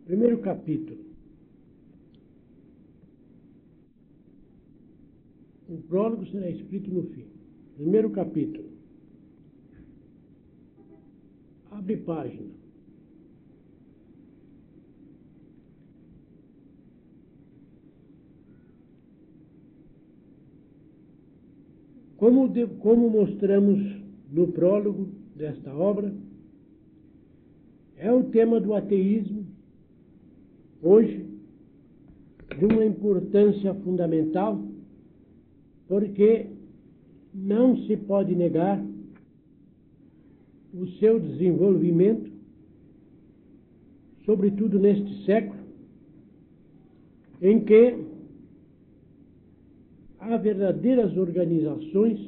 Primeiro capítulo. O prólogo será escrito no fim. Primeiro capítulo. Abre página. Como mostramos no prólogo desta obra, é o tema do ateísmo, hoje, de uma importância fundamental, porque não se pode negar o seu desenvolvimento, sobretudo neste século, em que há verdadeiras organizações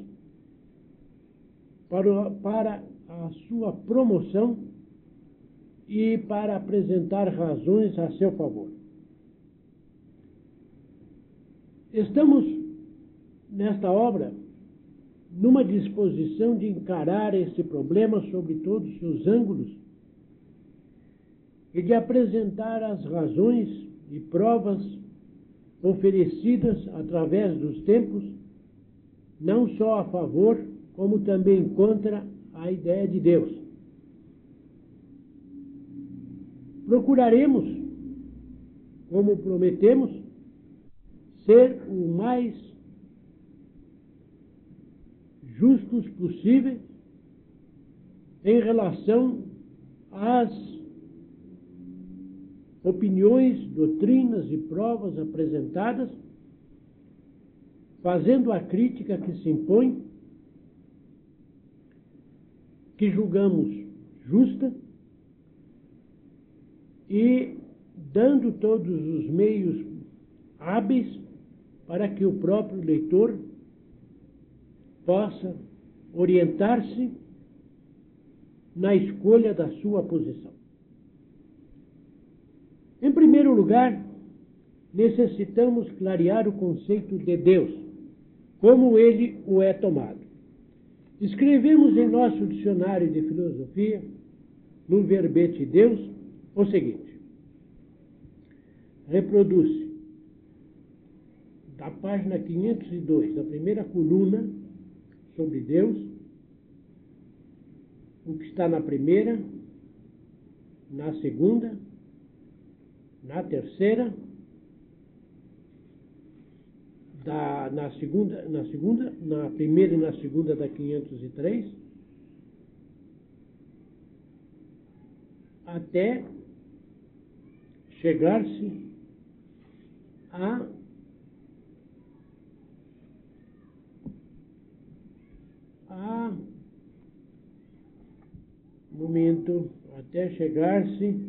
para a sua promoção e para apresentar razões a seu favor. Estamos, nesta obra, numa disposição de encarar esse problema sob todos os seus ângulos e de apresentar as razões e provas oferecidas através dos tempos, não só a favor, como também contra a ideia de Deus. Procuraremos, como prometemos, ser o mais justos possíveis em relação às opiniões, doutrinas e provas apresentadas, fazendo a crítica que se impõe, que julgamos justa, e dando todos os meios hábeis para que o próprio leitor possa orientar-se na escolha da sua posição. Em primeiro lugar, necessitamos clarear o conceito de Deus, como ele o é tomado. Escrevemos em nosso dicionário de filosofia, no verbete Deus, o seguinte: reproduz-se da página 502, da primeira coluna sobre Deus, o que está na primeira, na segunda, na terceira, na primeira e na segunda da 503, até chegar-se a até chegar-se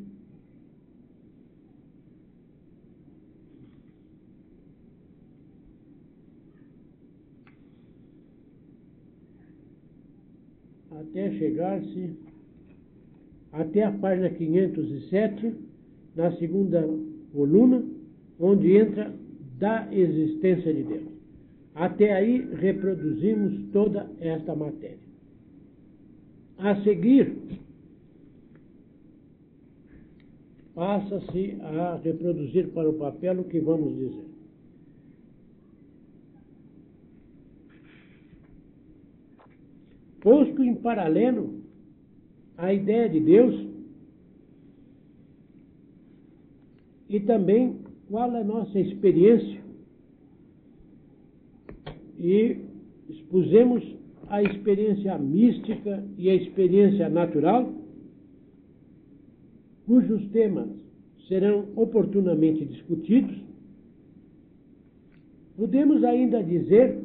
até a página 507, na segunda coluna, onde entra da existência de Deus. Até aí reproduzimos toda esta matéria. A seguir, passa-se a reproduzir para o papel o que vamos dizer. Posto em paralelo a ideia de Deus e também qual é a nossa experiência, e expusemos a experiência mística e a experiência natural, cujos temas serão oportunamente discutidos. Podemos ainda dizer,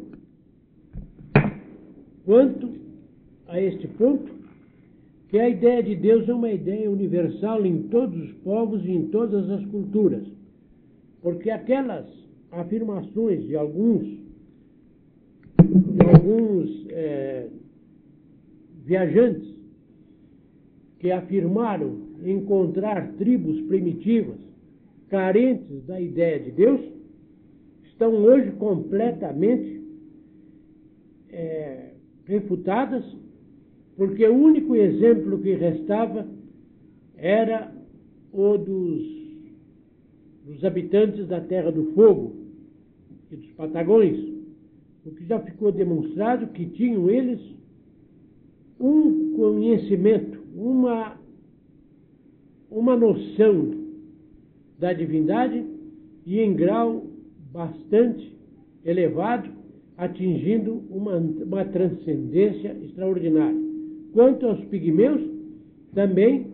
quanto a este ponto, que a ideia de Deus é uma ideia universal em todos os povos e em todas as culturas, porque aquelas afirmações de alguns viajantes que afirmaram encontrar tribos primitivas carentes da ideia de Deus estão hoje completamente refutadas, porque o único exemplo que restava era o dos dos habitantes da Terra do Fogo e dos Patagões, o que já ficou demonstrado que tinham eles um conhecimento, uma noção da divindade e em grau bastante elevado, atingindo uma transcendência extraordinária. Quanto aos pigmeus, também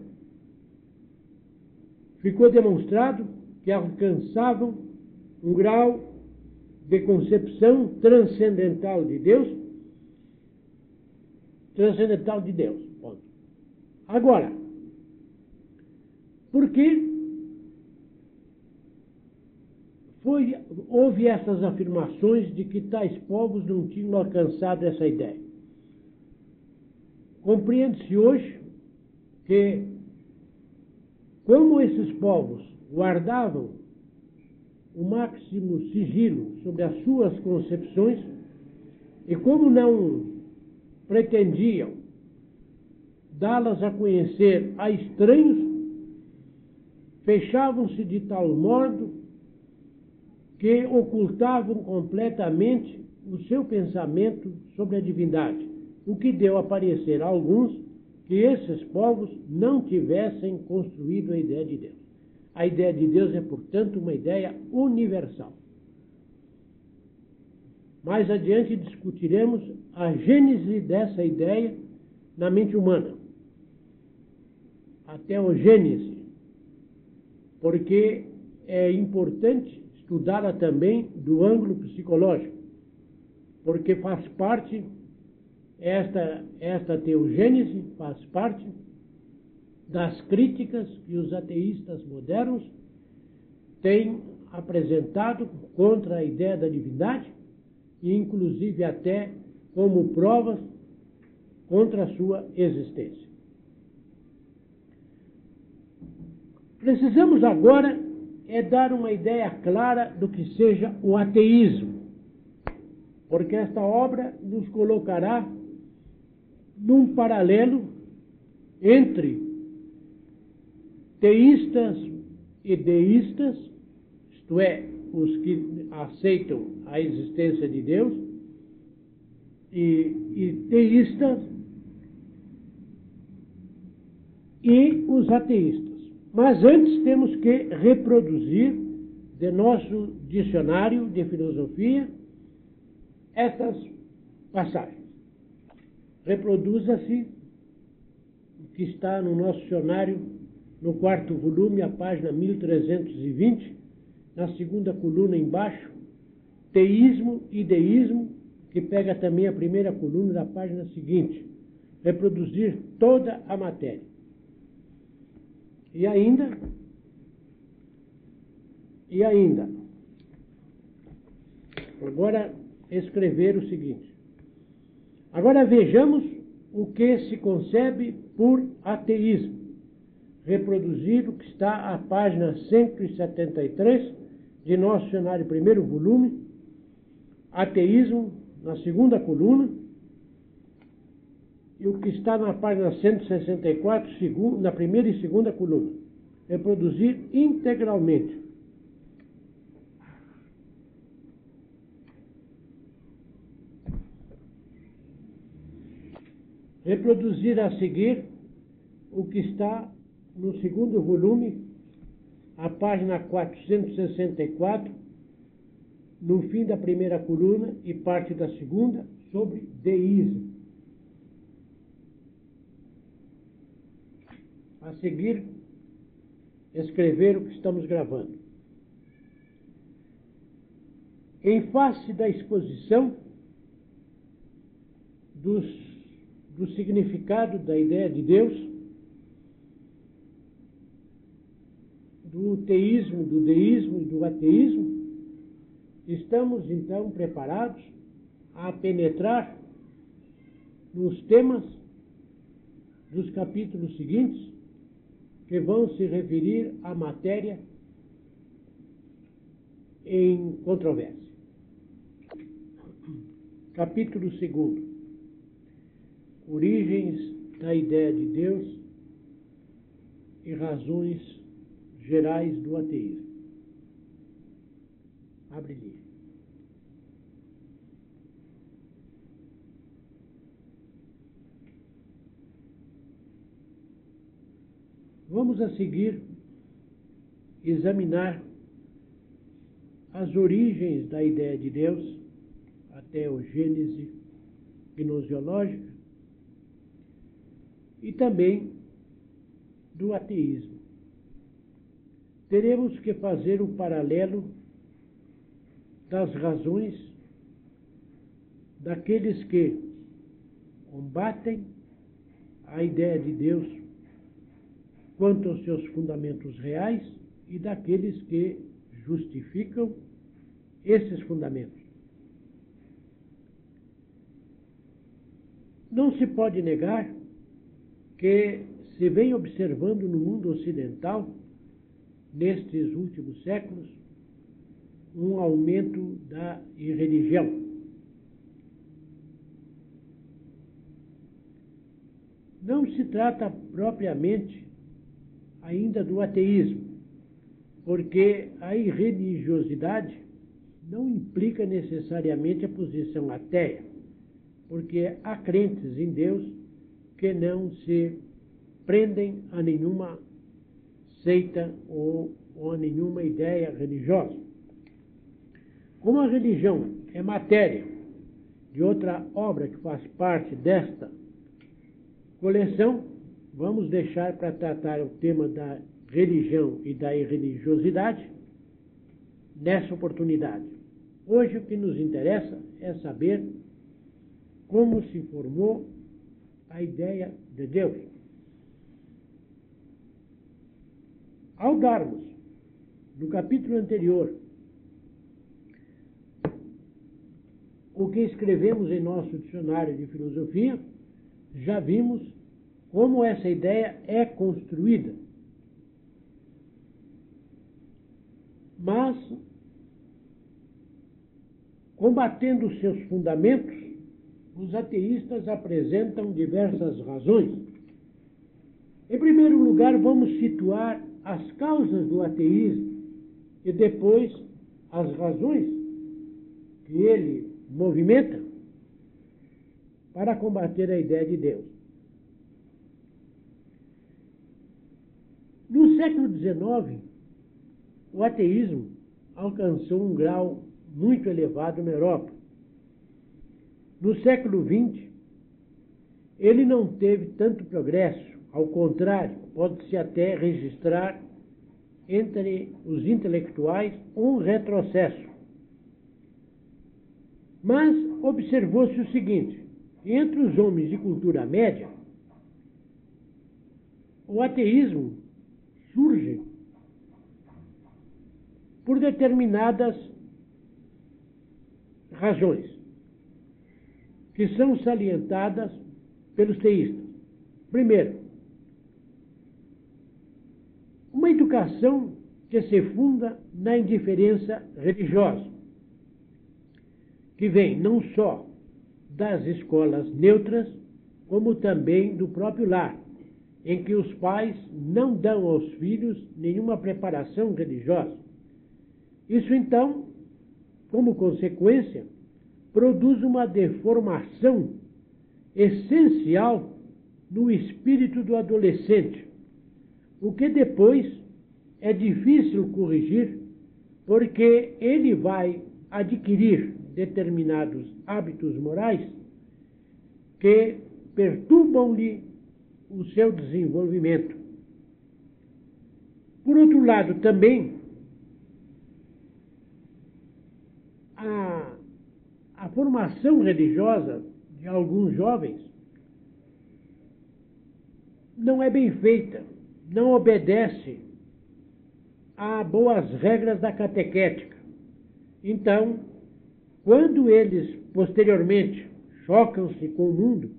ficou demonstrado que alcançavam um grau de concepção transcendental de Deus. Ponto. Agora, por que houve essas afirmações de que tais povos não tinham alcançado essa ideia? Compreende-se hoje que, como esses povos guardavam o máximo sigilo sobre as suas concepções, e como não pretendiam dá-las a conhecer a estranhos, fechavam-se de tal modo que ocultavam completamente o seu pensamento sobre a divindade, o que deu a parecer a alguns que esses povos não tivessem construído a ideia de Deus. A ideia de Deus é, portanto, uma ideia universal. Mais adiante discutiremos a gênese dessa ideia na mente humana, a teogênese, porque é importante estudá-la também do ângulo psicológico, porque faz parte, esta teogênese faz parte das críticas que os ateístas modernos têm apresentado contra a ideia da divindade, e inclusive até como provas contra a sua existência. Precisamos agora dar uma ideia clara do que seja o ateísmo, porque esta obra nos colocará num paralelo entre teístas e deístas, isto é, os que aceitam a existência de Deus, e teístas e os ateístas. Mas antes temos que reproduzir de nosso dicionário de filosofia essas passagens. Reproduza-se o que está no nosso dicionário, no 4º volume, a página 1320, na segunda coluna embaixo, teísmo e deísmo, que pega também a primeira coluna da página seguinte. Reproduzir toda a matéria. E ainda, agora escrever o seguinte. Agora vejamos o que se concebe por ateísmo. Reproduzir o que está à página 173 de nosso dicionário, primeiro volume, ateísmo, na segunda coluna, e o que está na página 164, na primeira e segunda coluna. Reproduzir integralmente. Reproduzir a seguir o que está no segundo volume, a página 464, no fim da primeira coluna e parte da segunda, sobre deísmo. A seguir, escrever o que estamos gravando. Em face da exposição do significado da ideia de Deus, do teísmo, do deísmo e do ateísmo, estamos então preparados a penetrar nos temas dos capítulos seguintes, que vão se referir à matéria em controvérsia. Capítulo 2. Origens da ideia de Deus e razões gerais do ateísmo. Abre-lhe. Vamos a seguir examinar as origens da ideia de Deus, a teogênese gnoseológica, e também do ateísmo. Teremos que fazer um paralelo das razões daqueles que combatem a ideia de Deus quanto aos seus fundamentos reais e daqueles que justificam esses fundamentos. Não se pode negar que se vem observando no mundo ocidental, nestes últimos séculos, um aumento da irreligião. Não se trata propriamente ainda do ateísmo, porque a irreligiosidade não implica necessariamente a posição ateia, porque há crentes em Deus que não se prendem a nenhuma seita ou a nenhuma ideia religiosa. Como a religião é matéria de outra obra que faz parte desta coleção, vamos deixar para tratar o tema da religião e da irreligiosidade nessa oportunidade. Hoje o que nos interessa é saber como se formou a ideia de Deus. Ao darmos, no capítulo anterior, o que escrevemos em nosso dicionário de filosofia, já vimos como essa ideia é construída. Mas, combatendo os seus fundamentos, os ateístas apresentam diversas razões. Em primeiro lugar, vamos situar as causas do ateísmo e depois as razões que ele movimenta para combater a ideia de Deus. No século XIX, o ateísmo alcançou um grau muito elevado na Europa. No século XX, ele não teve tanto progresso, ao contrário, pode-se até registrar entre os intelectuais um retrocesso. Mas observou-se o seguinte: entre os homens de cultura média, o ateísmo surge por determinadas razões que são salientadas pelos teístas. Primeiro, uma educação que se funda na indiferença religiosa, que vem não só das escolas neutras, como também do próprio lar, em que os pais não dão aos filhos nenhuma preparação religiosa. Isso, então, como consequência, produz uma deformação essencial no espírito do adolescente, o que depois é difícil corrigir, porque ele vai adquirir determinados hábitos morais que perturbam-lhe o seu desenvolvimento. Por outro lado, também, a formação religiosa de alguns jovens não é bem feita, não obedece a boas regras da catequética. Então, quando eles, posteriormente, chocam-se com o mundo,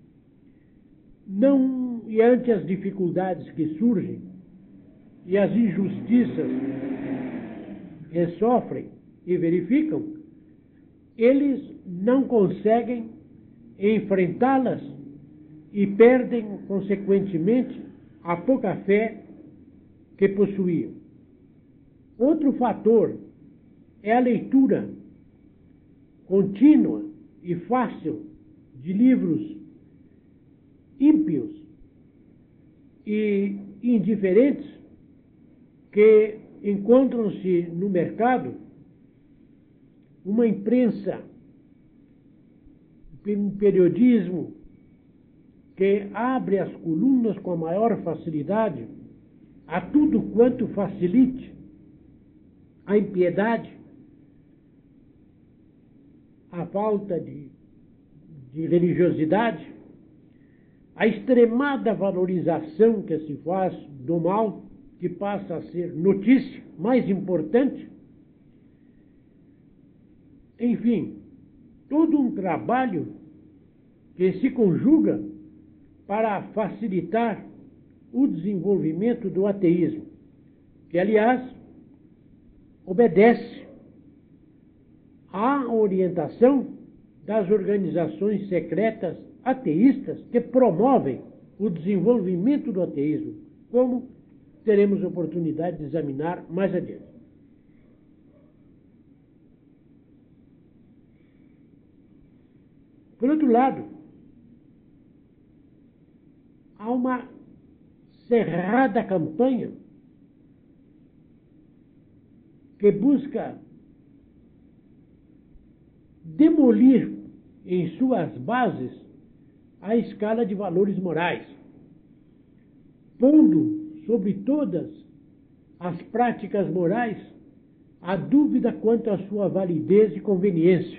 e ante as dificuldades que surgem e as injustiças que sofrem e verificam, eles não conseguem enfrentá-las e perdem, consequentemente, a pouca fé que possuíam. Outro fator é a leitura contínua e fácil de livros ímpios e indiferentes que encontram-se no mercado, uma imprensa, um periodismo que abre as colunas com a maior facilidade a tudo quanto facilite a impiedade, a falta de religiosidade, a extremada valorização que se faz do mal, que passa a ser notícia mais importante. Enfim, todo um trabalho que se conjuga para facilitar o desenvolvimento do ateísmo, que, aliás, obedece à orientação das organizações secretas ateístas que promovem o desenvolvimento do ateísmo, como teremos oportunidade de examinar mais adiante. Por outro lado, há uma cerrada campanha que busca demolir em suas bases a escala de valores morais, pondo sobre todas as práticas morais a dúvida quanto à sua validez e conveniência.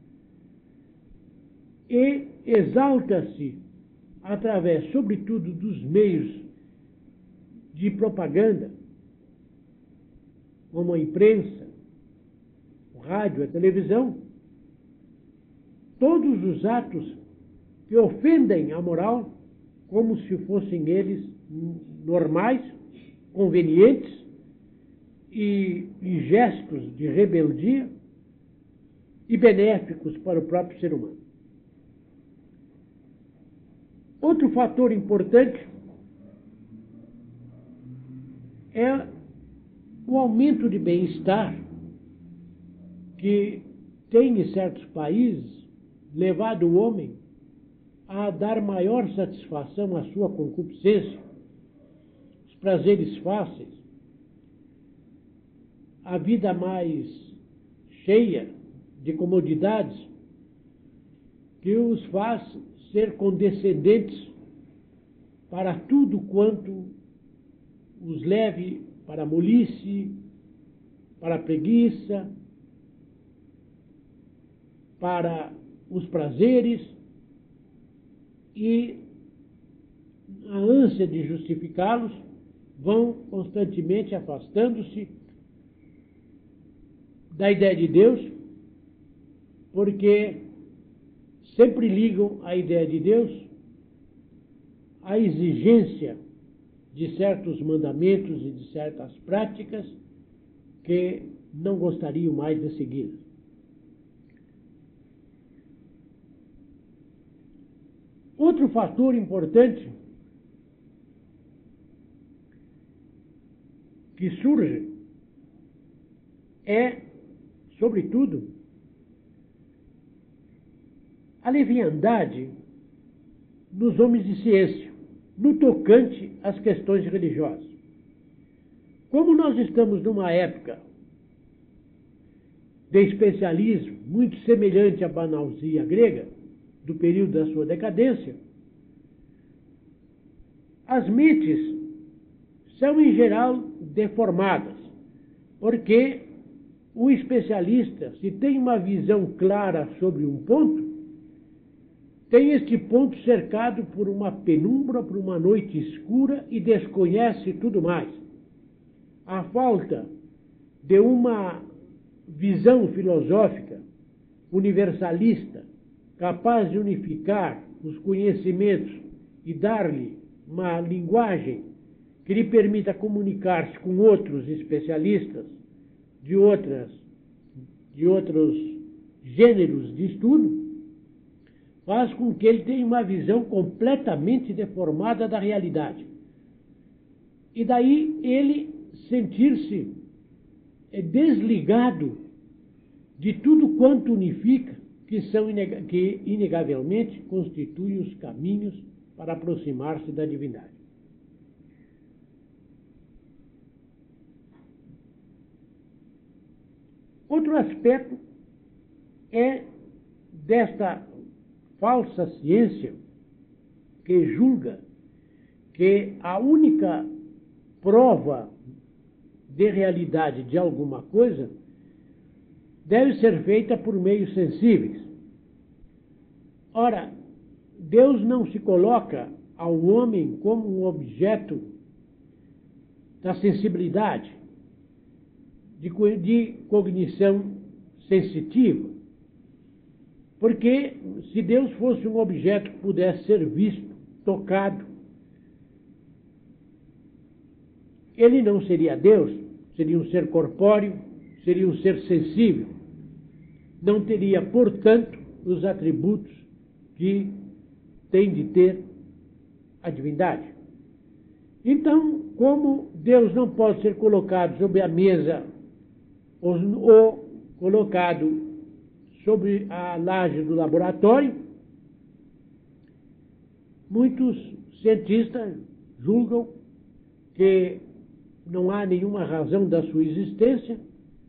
E exalta-se, através, sobretudo, dos meios de propaganda, como a imprensa, o rádio, a televisão, todos os atos que ofendem a moral, como se fossem eles normais, convenientes e gestos de rebeldia e benéficos para o próprio ser humano. Outro fator importante é o aumento de bem-estar que tem em certos países levado o homem a dar maior satisfação à sua concupiscência, os prazeres fáceis, a vida mais cheia de comodidades, que os faz ser condescendentes para tudo quanto os leve para a molice, para a preguiça, para os prazeres, e a ânsia de justificá-los vão constantemente afastando-se da ideia de Deus, porque sempre ligam a ideia de Deus à exigência de certos mandamentos e de certas práticas que não gostariam mais de segui-las. Outro fator importante que surge é, sobretudo, a leviandade nos homens de ciência, no tocante às questões religiosas. Como nós estamos numa época de especialismo muito semelhante à banalsia grega, do período da sua decadência, as mentes são, em geral, deformadas, porque o especialista, se tem uma visão clara sobre um ponto, tem este ponto cercado por uma penumbra, por uma noite escura e desconhece tudo mais. A falta de uma visão filosófica universalista, capaz de unificar os conhecimentos e dar-lhe uma linguagem que lhe permita comunicar-se com outros especialistas de outros gêneros de estudo, faz com que ele tenha uma visão completamente deformada da realidade. E daí ele sentir-se desligado de tudo quanto unifica, que inegavelmente constitui os caminhos para aproximar-se da divindade. Outro aspecto é desta falsa ciência que julga que a única prova de realidade de alguma coisa deve ser feita por meios sensíveis. Ora, Deus não se coloca ao homem como um objeto da sensibilidade, de cognição sensitiva. Porque se Deus fosse um objeto que pudesse ser visto, tocado, ele não seria Deus, seria um ser corpóreo, seria um ser sensível. Não teria, portanto, os atributos que tem de ter a divindade. Então, como Deus não pode ser colocado sobre a mesa ou colocado sobre a laje do laboratório, muitos cientistas julgam que não há nenhuma razão da sua existência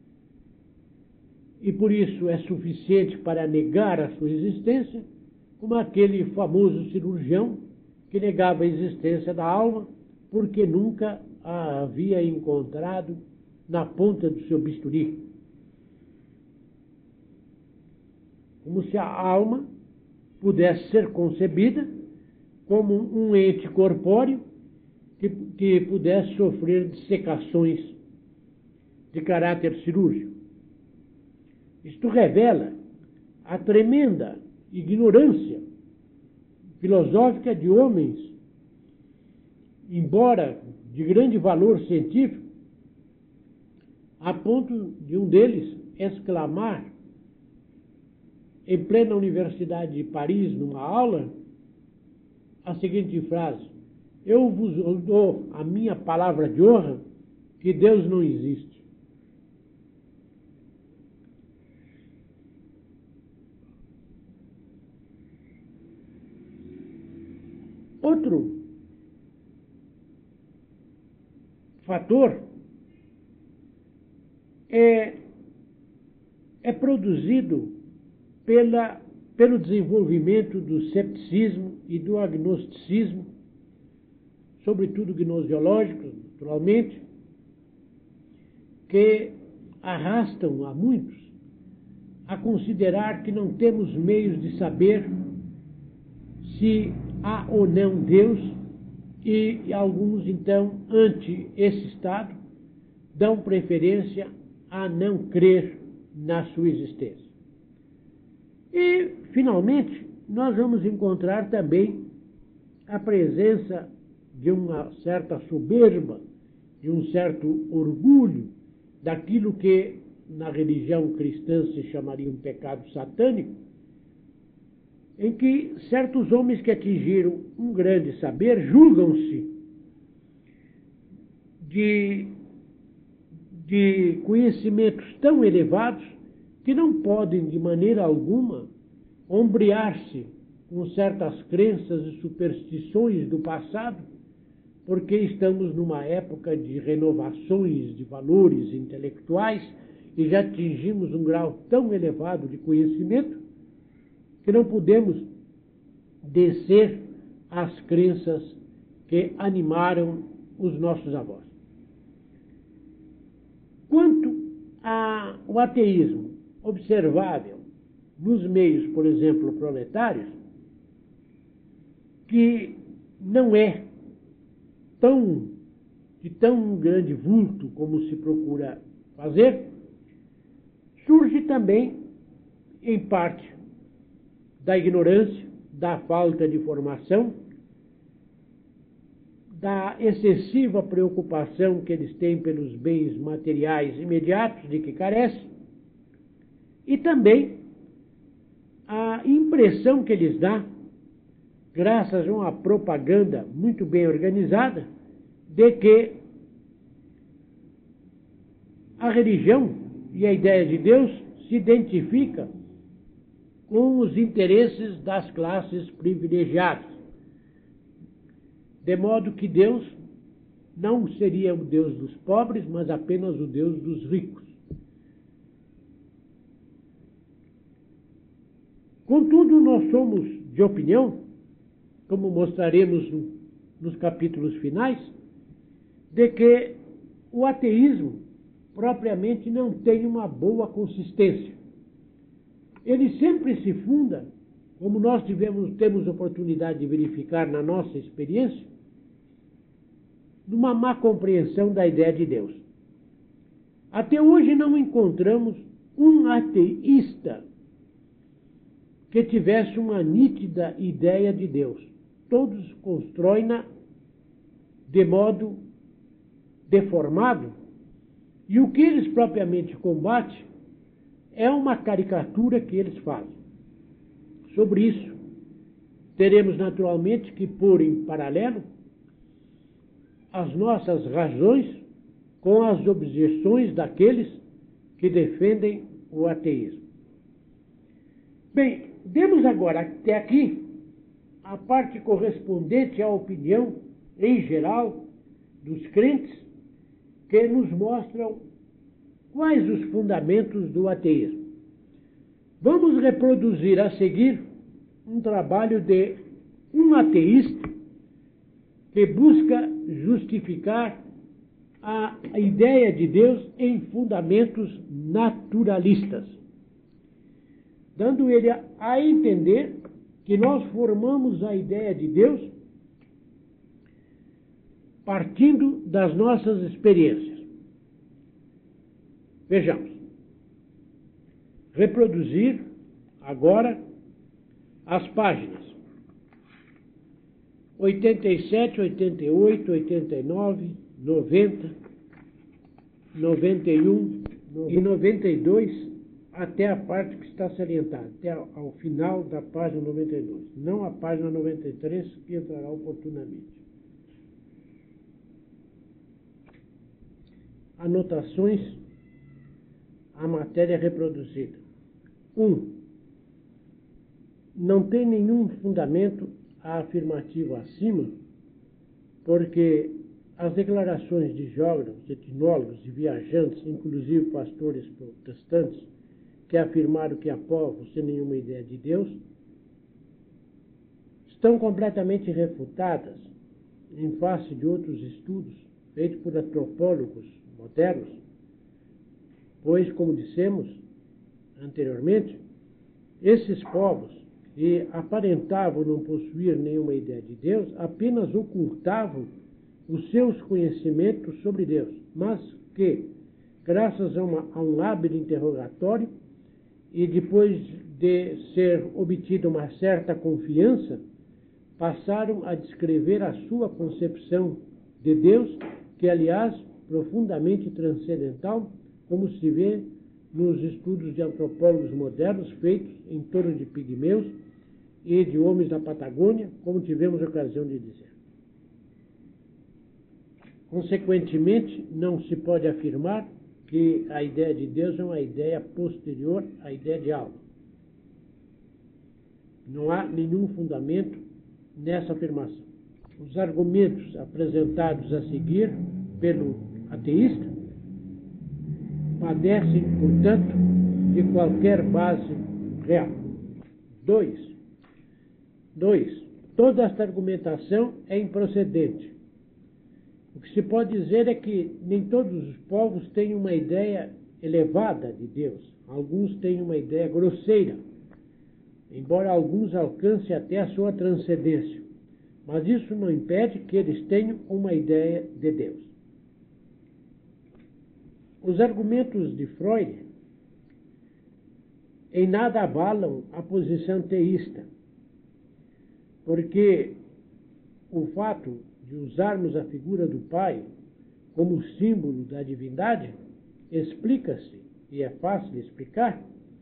e por isso é suficiente para negar a sua existência, como aquele famoso cirurgião que negava a existência da alma porque nunca a havia encontrado na ponta do seu bisturi. Como se a alma pudesse ser concebida como um ente corpóreo que pudesse sofrer dissecações de caráter cirúrgico. Isto revela a tremenda ignorância filosófica de homens, embora de grande valor científico, a ponto de um deles exclamar em plena Universidade de Paris, numa aula, a seguinte frase: eu vos dou a minha palavra de honra que Deus não existe. Outro fator é produzido pelo desenvolvimento do cepticismo e do agnosticismo, sobretudo gnoseológico, naturalmente, que arrastam a muitos a considerar que não temos meios de saber se há ou não Deus, e alguns, então, ante esse estado, dão preferência a não crer na sua existência. E, finalmente, nós vamos encontrar também a presença de uma certa soberba, de um certo orgulho daquilo que na religião cristã se chamaria um pecado satânico, em que certos homens que atingiram um grande saber julgam-se de conhecimentos tão elevados que não podem, de maneira alguma, ombrear-se com certas crenças e superstições do passado, porque estamos numa época de renovações de valores intelectuais e já atingimos um grau tão elevado de conhecimento que não podemos descer às crenças que animaram os nossos avós. Quanto ao ateísmo observável nos meios, por exemplo, proletários, que não é de tão grande vulto como se procura fazer, surge também, em parte, da ignorância, da falta de formação, da excessiva preocupação que eles têm pelos bens materiais imediatos de que carecem, e também a impressão que eles dá, graças a uma propaganda muito bem organizada, de que a religião e a ideia de Deus se identifica com os interesses das classes privilegiadas, de modo que Deus não seria o Deus dos pobres, mas apenas o Deus dos ricos. Contudo, nós somos de opinião, como mostraremos nos capítulos finais, de que o ateísmo propriamente não tem uma boa consistência. Ele sempre se funda, como nós temos oportunidade de verificar na nossa experiência, numa má compreensão da ideia de Deus. Até hoje não encontramos um ateísta que tivesse uma nítida ideia de Deus. Todos constroem-na de modo deformado, e o que eles propriamente combatem é uma caricatura que eles fazem. Sobre isso, teremos naturalmente que pôr em paralelo as nossas razões com as objeções daqueles que defendem o ateísmo. Bem, demos agora até aqui a parte correspondente à opinião em geral dos crentes, que nos mostram quais os fundamentos do ateísmo. Vamos reproduzir a seguir um trabalho de um ateísta que busca justificar a ideia de Deus em fundamentos naturalistas, dando ele a entender que nós formamos a ideia de Deus partindo das nossas experiências. Vejamos. Reproduzir agora as páginas 87, 88, 89, 90, 91 e 92, até a parte que está salientada, até ao final da página 92, não a página 93, que entrará oportunamente. Anotações à matéria reproduzida. 1. Não tem nenhum fundamento a afirmativa acima, porque as declarações de geógrafos, etnólogos e viajantes, inclusive pastores protestantes, que afirmaram que há povos sem nenhuma ideia de Deus, estão completamente refutadas em face de outros estudos feitos por antropólogos modernos, pois, como dissemos anteriormente, esses povos que aparentavam não possuir nenhuma ideia de Deus apenas ocultavam os seus conhecimentos sobre Deus, mas que, graças a um hábil interrogatório e depois de ser obtida uma certa confiança, passaram a descrever a sua concepção de Deus, que, aliás, profundamente transcendental, como se vê nos estudos de antropólogos modernos feitos em torno de pigmeus e de homens da Patagônia, como tivemos ocasião de dizer. Consequentemente, não se pode afirmar que a ideia de Deus é uma ideia posterior à ideia de alma. Não há nenhum fundamento nessa afirmação. Os argumentos apresentados a seguir pelo ateísta padecem, portanto, de qualquer base real. 2. Toda esta argumentação é improcedente. O que se pode dizer é que nem todos os povos têm uma ideia elevada de Deus. Alguns têm uma ideia grosseira, embora alguns alcancem até a sua transcendência. Mas isso não impede que eles tenham uma ideia de Deus. Os argumentos de Freud em nada abalam a posição teísta, porque o fato de usarmos a figura do Pai como símbolo da divindade explica-se, e é fácil de explicar,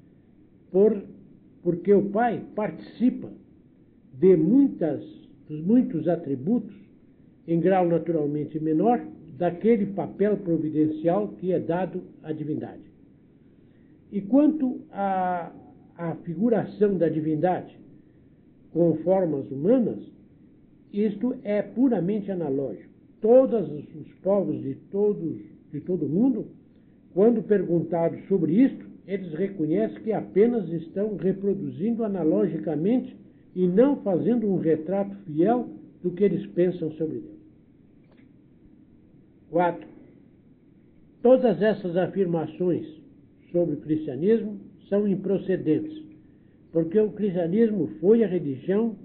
porque o Pai participa de muitos atributos, em grau naturalmente menor, daquele papel providencial que é dado à divindade. E quanto à figuração da divindade com formas humanas, isto é puramente analógico. Todos os povos de todo o mundo, quando perguntados sobre isto, eles reconhecem que apenas estão reproduzindo analogicamente e não fazendo um retrato fiel do que eles pensam sobre Deus. 4. Todas essas afirmações sobre o cristianismo são improcedentes, porque o cristianismo foi a religião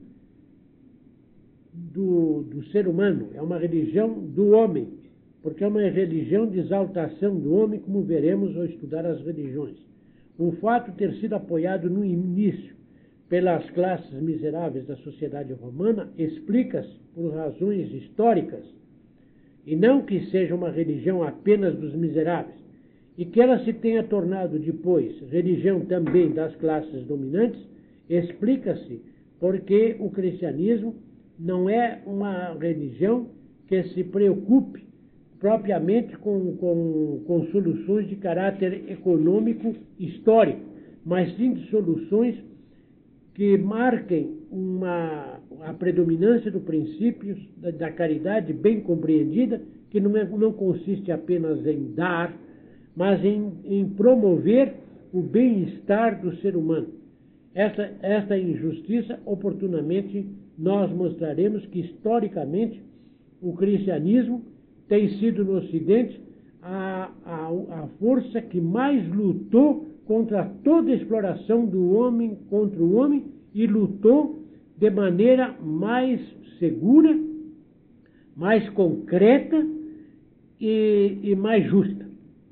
do ser humano, é uma religião do homem, porque é uma religião de exaltação do homem, como veremos ao estudar as religiões. O fato de ter sido apoiado no início pelas classes miseráveis da sociedade romana explica-se por razões históricas, e não que seja uma religião apenas dos miseráveis, e que ela se tenha tornado depois religião também das classes dominantes, explica-se porque o cristianismo não é uma religião que se preocupe propriamente com soluções de caráter econômico histórico, mas sim de soluções que marquem a predominância do princípio da caridade bem compreendida, que não consiste apenas em dar, mas em promover o bem-estar do ser humano. Esta injustiça, oportunamente, nós mostraremos que, historicamente, o cristianismo tem sido no Ocidente a força que mais lutou contra toda a exploração do homem contra o homem e lutou de maneira mais segura, mais concreta e mais justa.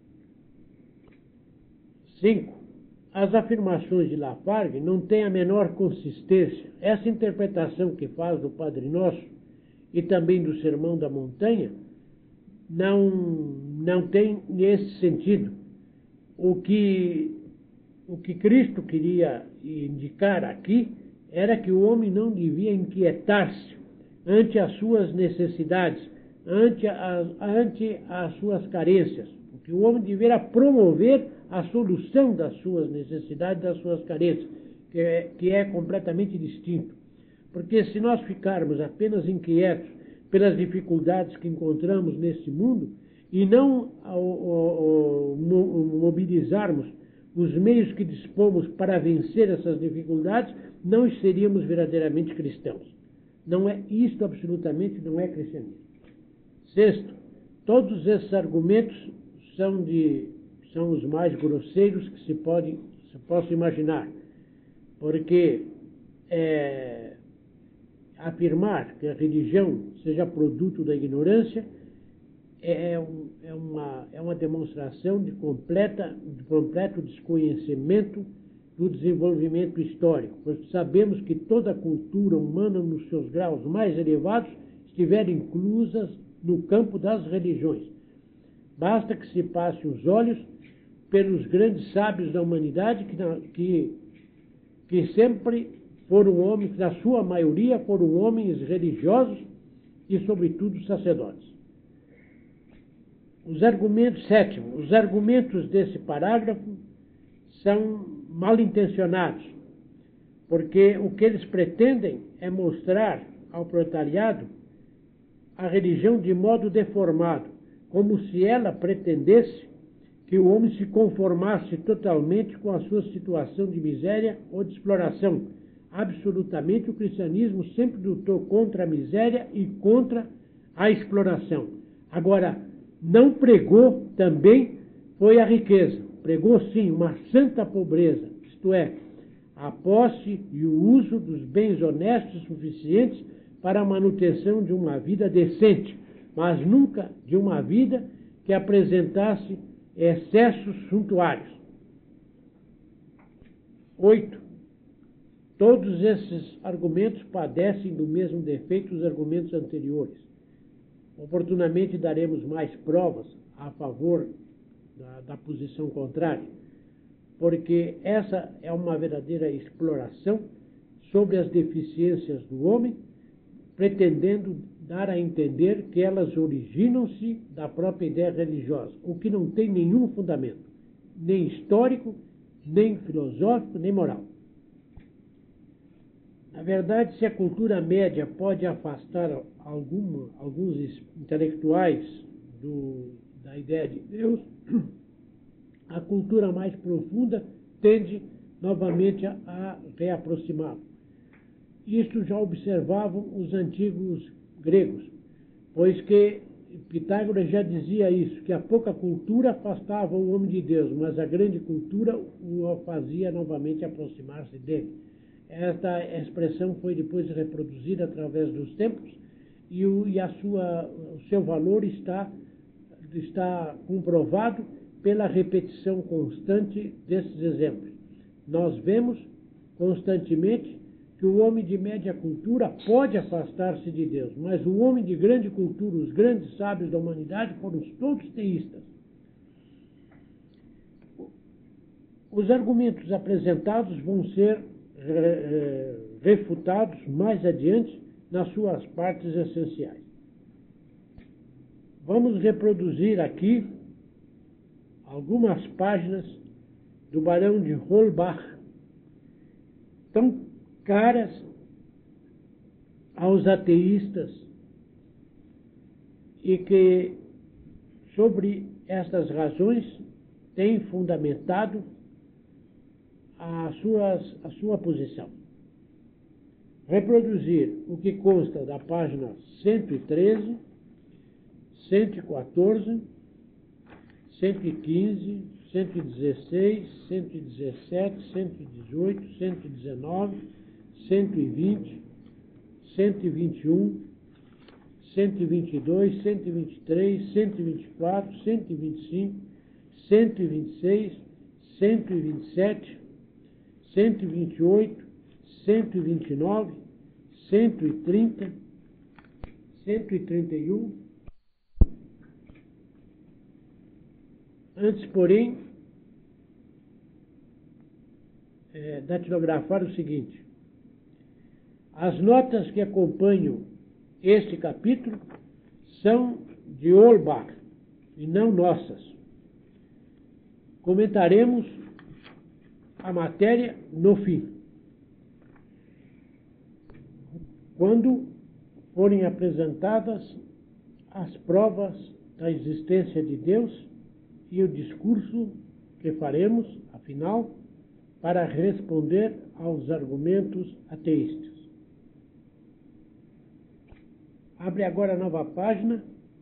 5. As afirmações de Lafargue não têm a menor consistência. Essa interpretação que faz do Padre Nosso e também do Sermão da Montanha não tem esse sentido. O que Cristo queria indicar aqui era que o homem não devia inquietar-se ante as suas necessidades, ante as suas carências, porque o homem deveria promover a solução das suas necessidades, das suas carências, que é completamente distinto. Porque se nós ficarmos apenas inquietos pelas dificuldades que encontramos nesse mundo e não mobilizarmos os meios que dispomos para vencer essas dificuldades, não seríamos verdadeiramente cristãos. Isto absolutamente não é cristianismo. 6. Todos esses argumentos são os mais grosseiros que se possa imaginar, porque afirmar que a religião seja produto da ignorância é uma demonstração de completo desconhecimento do desenvolvimento histórico, pois sabemos que toda a cultura humana, nos seus graus mais elevados, estiveram inclusas no campo das religiões. Basta que se passe os olhos pelos grandes sábios da humanidade que sempre foram homens, na sua maioria, foram homens religiosos e, sobretudo, sacerdotes. Sétimo, os argumentos desse parágrafo são mal intencionados, porque o que eles pretendem é mostrar ao proletariado a religião de modo deformado, como se ela pretendesse que o homem se conformasse totalmente com a sua situação de miséria ou de exploração. Absolutamente, o cristianismo sempre lutou contra a miséria e contra a exploração. Agora, não pregou também foi a riqueza. Pregou, sim, uma santa pobreza, isto é, a posse e o uso dos bens honestos suficientes para a manutenção de uma vida decente, mas nunca de uma vida que apresentasse excessos suntuários. 8. Todos esses argumentos padecem do mesmo defeito dos argumentos anteriores. Oportunamente daremos mais provas a favor da posição contrária, porque essa é uma verdadeira exploração sobre as deficiências do homem, pretendendo dar a entender que elas originam-se da própria ideia religiosa, o que não tem nenhum fundamento, nem histórico, nem filosófico, nem moral. Na verdade, se a cultura média pode afastar alguns intelectuais da ideia de Deus, a cultura mais profunda tende novamente a reaproximá-lo. Isto já observavam os antigos gregos, pois que Pitágoras já dizia isso, que a pouca cultura afastava o homem de Deus, mas a grande cultura o fazia novamente aproximar-se dele. Esta expressão foi depois reproduzida através dos tempos e o seu valor está comprovado pela repetição constante desses exemplos. Nós vemos constantemente que o homem de média cultura pode afastar-se de Deus, mas o homem de grande cultura, os grandes sábios da humanidade, foram todos teístas. Os argumentos apresentados vão ser refutados mais adiante nas suas partes essenciais. Vamos reproduzir aqui algumas páginas do Barão de Holbach, tão caras aos ateístas, e que, sobre estas razões, tem fundamentado a sua posição. Reproduzir o que consta da página 113, 114, 115, 116, 117, 118, 119, 120, 121, 122, 123, 124, 125, 126, 127, 128, 129, 130, 131. Antes, porém, datilografar o seguinte: as notas que acompanham este capítulo são de Holbach e não nossas. Comentaremos a matéria no fim, quando forem apresentadas as provas da existência de Deus e o discurso que faremos, afinal, para responder aos argumentos ateístas. Abre agora a nova página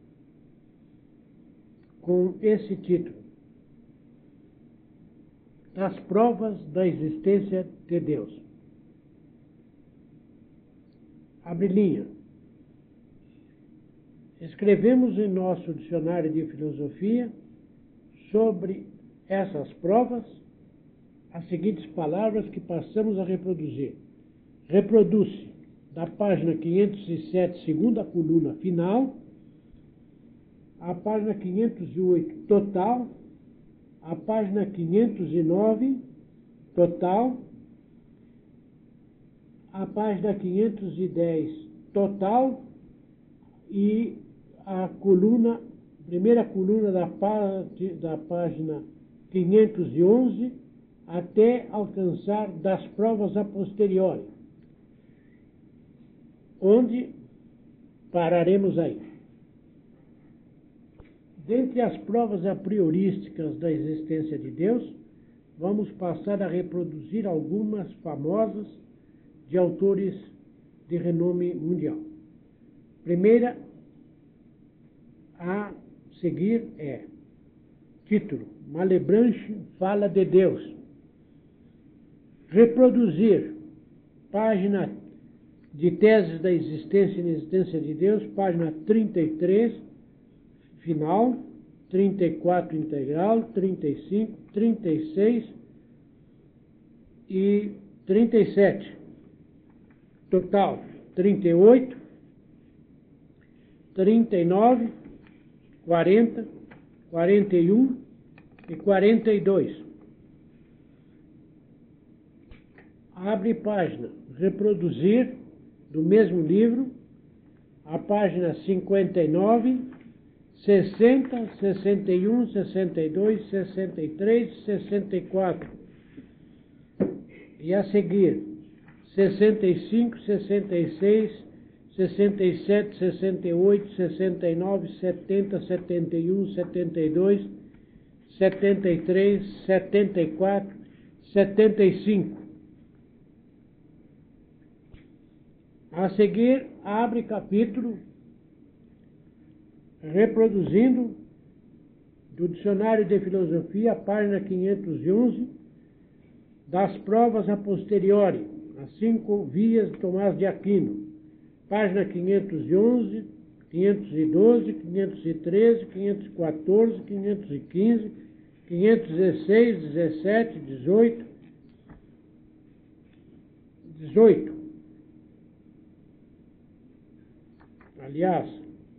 com esse título: As provas da existência de Deus. Abre linha. Escrevemos em nosso dicionário de filosofia sobre essas provas as seguintes palavras que passamos a reproduzir. Reproduz-se da página 507, segunda coluna final, a página 508, total, a página 509, total, a página 510, total, e a primeira coluna da página 511 até alcançar das provas a posteriori, onde pararemos aí. Dentre as provas a priorísticas da existência de Deus, vamos passar a reproduzir algumas famosas de autores de renome mundial. Primeira a seguir é título: Malebranche fala de Deus. Reproduzir página de Teses da Existência e Inexistência de Deus, página 33, final, 34, integral, 35, 36 e 37. Total, 38, 39, 40, 41 e 42. Abre página, reproduzir do mesmo livro, a página 59, 60, 61, 62, 63, 64 E a seguir, 65, 66, 67, 68, 69, 70, 71, 72, 73, 74, 75. A seguir, abre capítulo, reproduzindo do Dicionário de Filosofia, página 511, das provas a posteriori, as 5 vias de Tomás de Aquino, página 511, 512, 513, 514, 515, 516, 17, 18. Aliás,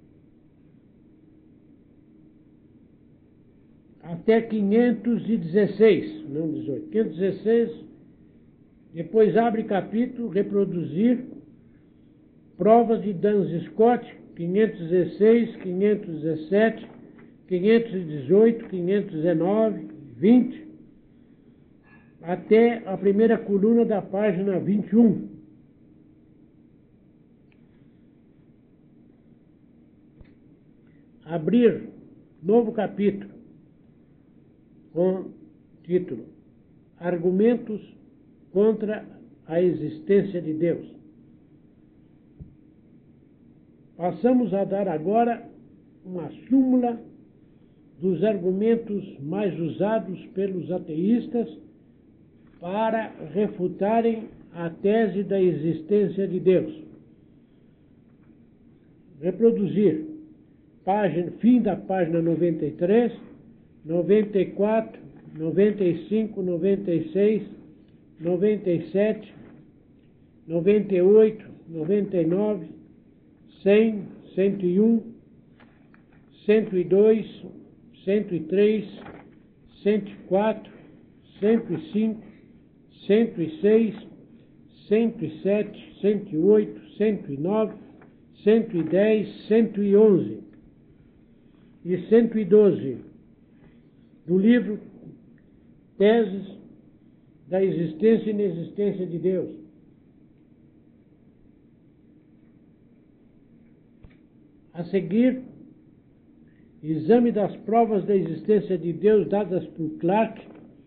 até 516, não 18, 516, depois abre capítulo, reproduzir, provas de Duns Scott, 516, 517, 518, 519, 20, até a primeira coluna da página 21. Abrir novo capítulo com título Argumentos contra a existência de Deus. Passamos a dar agora uma súmula dos argumentos mais usados pelos ateístas para refutarem a tese da existência de Deus. Reproduzir. Fim da página 93, 94, 95, 96, 97, 98, 99, 100, 101, 102, 103, 104, 105, 106, 107, 108, 109, 110, 111 e 112 do livro Teses da Existência e Inexistência de Deus. A seguir, exame das provas da existência de Deus dadas por Clarke,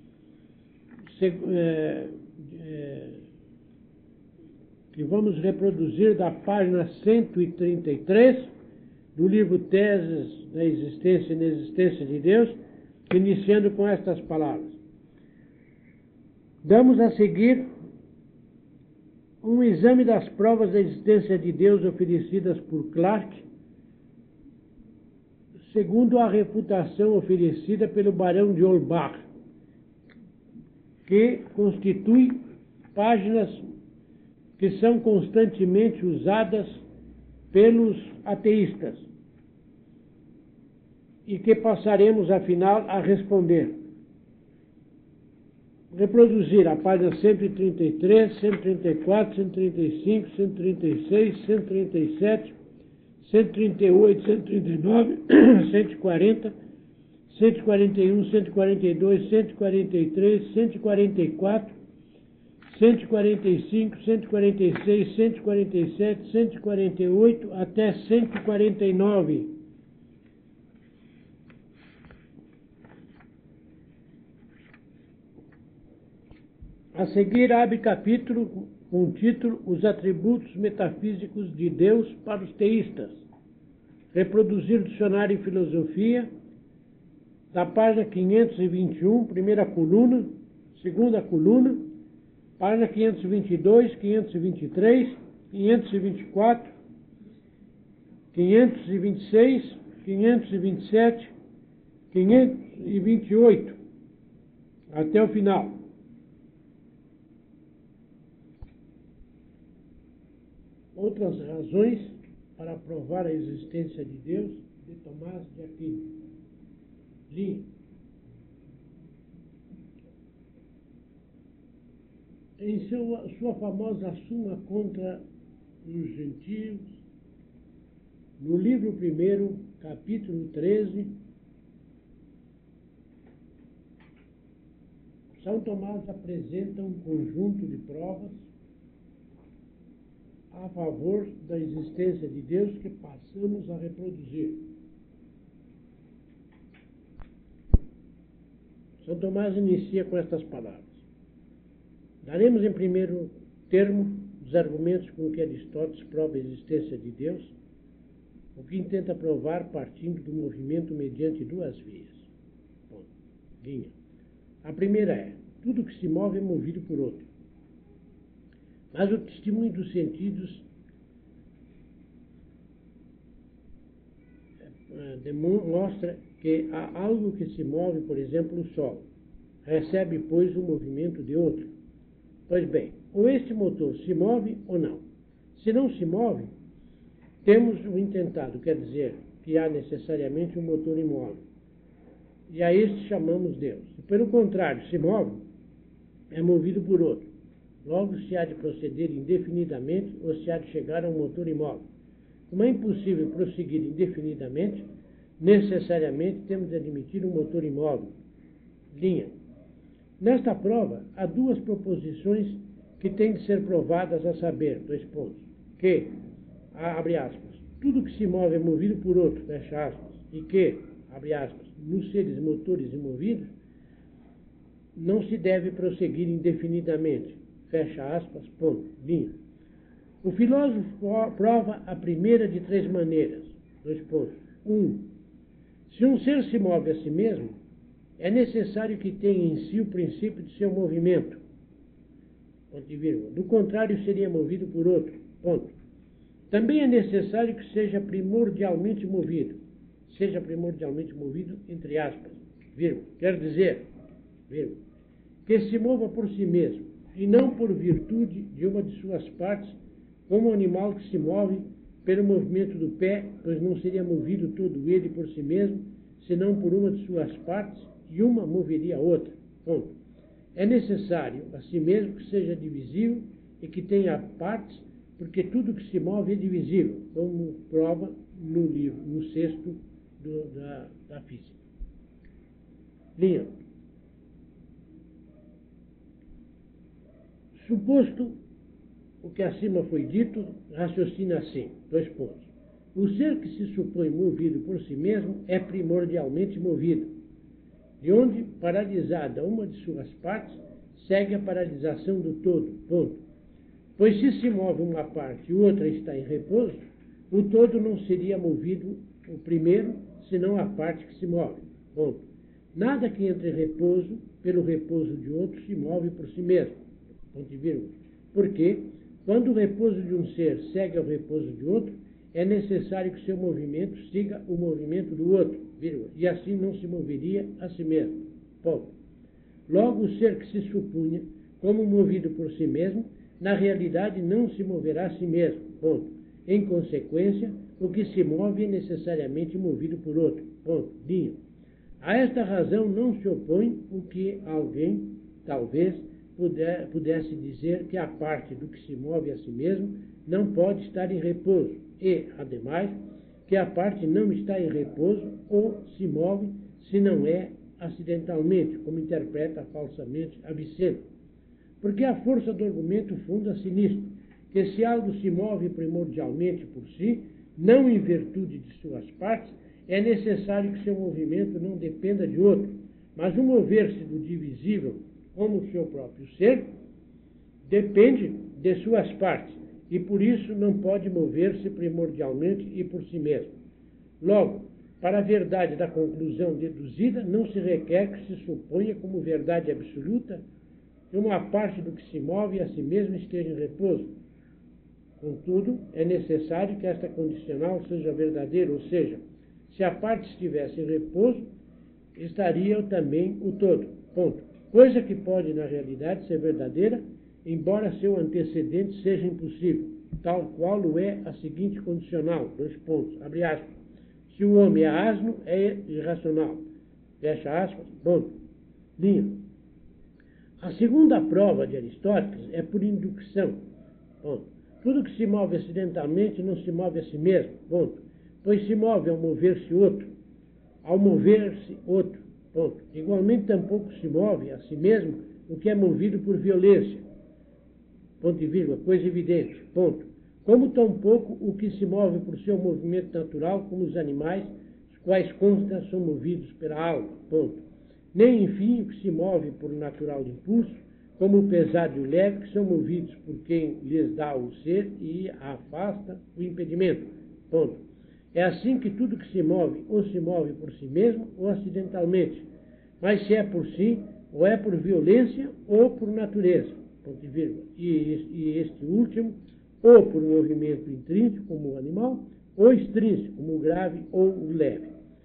que vamos reproduzir da página 133 do livro Teses da Existência e Inexistência de Deus, iniciando com estas palavras. Damos a seguir um exame das provas da existência de Deus oferecidas por Clarke, segundo a refutação oferecida pelo Barão de Holbach, que constitui páginas que são constantemente usadas pelos ateístas e que passaremos, afinal, a responder. Reproduzir a página 133, 134, 135, 136, 137, 138, 139, 140, 141, 142, 143, 144, 145, 146, 147, 148 até 149. A seguir, abre capítulo com o título Os Atributos Metafísicos de Deus para os Teístas. Reproduzir Dicionário de Filosofia, da página 521, primeira coluna, segunda coluna, página 522, 523, 524, 526, 527, 528, até o final. Outras razões para provar a existência de Deus, de Tomás de Aquino. Linha. Em sua famosa Suma contra os Gentios, no livro 1, capítulo 13, São Tomás apresenta um conjunto de provas a favor da existência de Deus que passamos a reproduzir. São Tomás inicia com estas palavras: daremos em primeiro termo os argumentos com que Aristóteles prova a existência de Deus, o que intenta provar partindo do movimento mediante duas vias. Bom, linha. A primeira é: tudo que se move é movido por outro. Mas o testemunho dos sentidos mostra que há algo que se move, por exemplo, o Sol. Recebe, pois, o movimento de outro. Pois bem, ou este motor se move ou não. Se não se move, temos o intentado, quer dizer, que há necessariamente um motor imóvel. E a este chamamos Deus. Se, pelo contrário, se move, é movido por outro. Logo, se há de proceder indefinidamente ou se há de chegar a um motor imóvel. Como é impossível prosseguir indefinidamente, necessariamente temos de admitir um motor imóvel. Linha. Nesta prova, há duas proposições que têm de ser provadas, a saber, dois pontos, que, abre aspas, tudo que se move é movido por outro, fecha aspas, e que, abre aspas, nos seres motores e movidos, não se deve prosseguir indefinidamente, fecha aspas, ponto, linha. O filósofo prova a primeira de três maneiras, dois pontos. Se um ser se move a si mesmo, é necessário que tenha em si o princípio de seu movimento, ponto e vírgula. Do contrário, seria movido por outro, ponto. Também é necessário que seja primordialmente movido, entre aspas, vírgula. Quer dizer, vírgula, que se mova por si mesmo, e não por virtude de uma de suas partes, como o animal que se move pelo movimento do pé, pois não seria movido todo ele por si mesmo, senão por uma de suas partes, e uma moveria a outra. Ponto. É necessário, assim mesmo, que seja divisível e que tenha partes, porque tudo que se move é divisível, como prova no livro, no sexto da física. Linha. Suposto o que acima foi dito, raciocina assim, dois pontos. O ser que se supõe movido por si mesmo é primordialmente movido, de onde, paralisada uma de suas partes, segue a paralisação do todo, ponto. Pois se move uma parte e outra está em repouso, o todo não seria movido o primeiro, senão a parte que se move, ponto. Nada que entre em repouso, pelo repouso de outro, se move por si mesmo, ponto e vírgula. Porque, quando o repouso de um ser segue ao repouso de outro, é necessário que seu movimento siga o movimento do outro, vírgula, e assim não se moveria a si mesmo. Ponto. Logo, o ser que se supunha como movido por si mesmo, na realidade não se moverá a si mesmo. Ponto. Em consequência, o que se move é necessariamente movido por outro. Ponto. Linha. A esta razão não se opõe o que alguém, talvez, pudesse dizer que a parte do que se move a si mesmo não pode estar em repouso e, ademais, que a parte não está em repouso ou se move se não é acidentalmente, como interpreta falsamente Avicena. Porque a força do argumento funda-se nisto, que se algo se move primordialmente por si, não em virtude de suas partes, é necessário que seu movimento não dependa de outro, mas o mover-se do divisível como o seu próprio ser, depende de suas partes, e por isso não pode mover-se primordialmente e por si mesmo. Logo, para a verdade da conclusão deduzida, não se requer que se suponha como verdade absoluta que uma parte do que se move a si mesmo esteja em repouso. Contudo, é necessário que esta condicional seja verdadeira, ou seja, se a parte estivesse em repouso, estaria também o todo. Ponto. Coisa que pode, na realidade, ser verdadeira, embora seu antecedente seja impossível, tal qual o é a seguinte condicional, dois pontos, abre aspas. Se o homem é asno, é irracional, fecha aspas, ponto. Linha. A segunda prova de Aristóteles é por indução, ponto. Tudo que se move acidentalmente não se move a si mesmo, ponto. Pois se move ao mover-se outro, ponto. Igualmente, tampouco se move a si mesmo o que é movido por violência, ponto e vírgula, coisa evidente, ponto. Como tampouco o que se move por seu movimento natural, como os animais, os quais consta são movidos pela alma, ponto. Nem, enfim, o que se move por natural impulso, como o pesado e o leve, que são movidos por quem lhes dá o ser e afasta o impedimento, ponto. É assim que tudo que se move, ou se move por si mesmo, ou acidentalmente, mas se é por si, ou é por violência, ou por natureza, ponto e vírgula. E este último, ou por movimento intrínseco, como o animal, ou extrínseco, como o grave ou o leve.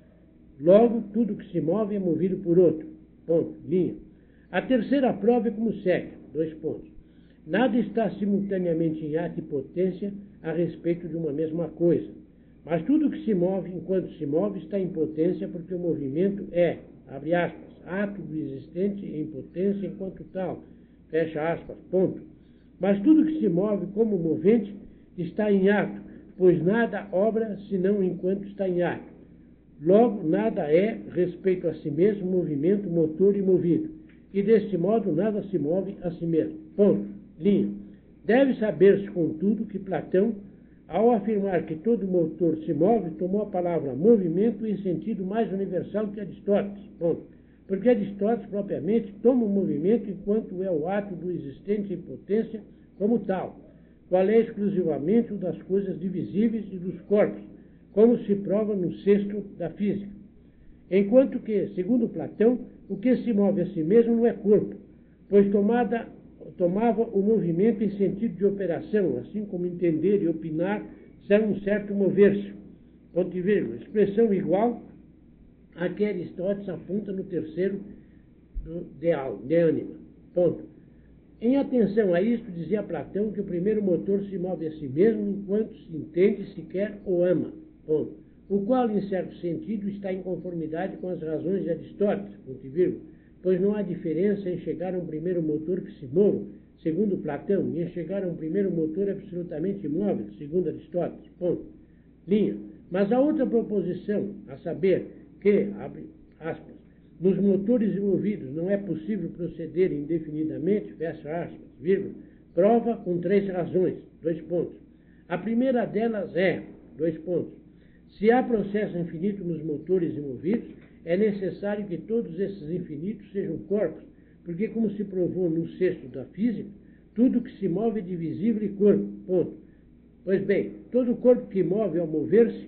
Logo, tudo que se move é movido por outro, ponto, linha. A terceira prova é como segue, 2 pontos. Nada está simultaneamente em ato e potência a respeito de uma mesma coisa, mas tudo que se move, enquanto se move, está em potência, porque o movimento é, abre aspas, ato do existente em potência enquanto tal, fecha aspas, ponto. Mas tudo que se move como movente está em ato, pois nada obra senão enquanto está em ato. Logo, nada é, respeito a si mesmo, movimento, motor e movido. E deste modo, nada se move a si mesmo. Ponto. Linha. Deve saber-se, contudo, que Platão, ao afirmar que todo motor se move, tomou a palavra movimento em sentido mais universal que Aristóteles. Ponto. Porque Aristóteles, propriamente, toma o movimento enquanto é o ato do existente em potência como tal, qual é exclusivamente o das coisas divisíveis e dos corpos, como se prova no sexto da física. Enquanto que, segundo Platão, o que se move a si mesmo não é corpo, pois tomava o movimento em sentido de operação, assim como entender e opinar são um certo mover-se, ponto e vírgula, expressão igual a que Aristóteles aponta no terceiro de ânima, ponto. Em atenção a isto, dizia Platão que o primeiro motor se move a si mesmo enquanto se entende, se quer ou ama, ponto. O qual, em certo sentido, está em conformidade com as razões de Aristóteles, ponto e vírgula, pois não há diferença em chegar a um primeiro motor que se mova, segundo Platão, e em chegar a um primeiro motor absolutamente imóvel, segundo Aristóteles, ponto. Linha. Mas a outra proposição, a saber que, abre aspas, nos motores movidos não é possível proceder indefinidamente, fecha aspas, vírgula, prova com 3 razões, 2 pontos. A primeira delas é, 2 pontos, se há processo infinito nos motores movidos, é necessário que todos esses infinitos sejam corpos, porque, como se provou no sexto da física, tudo que se move é divisível e corpo, ponto. Pois bem, todo corpo que move ao mover-se,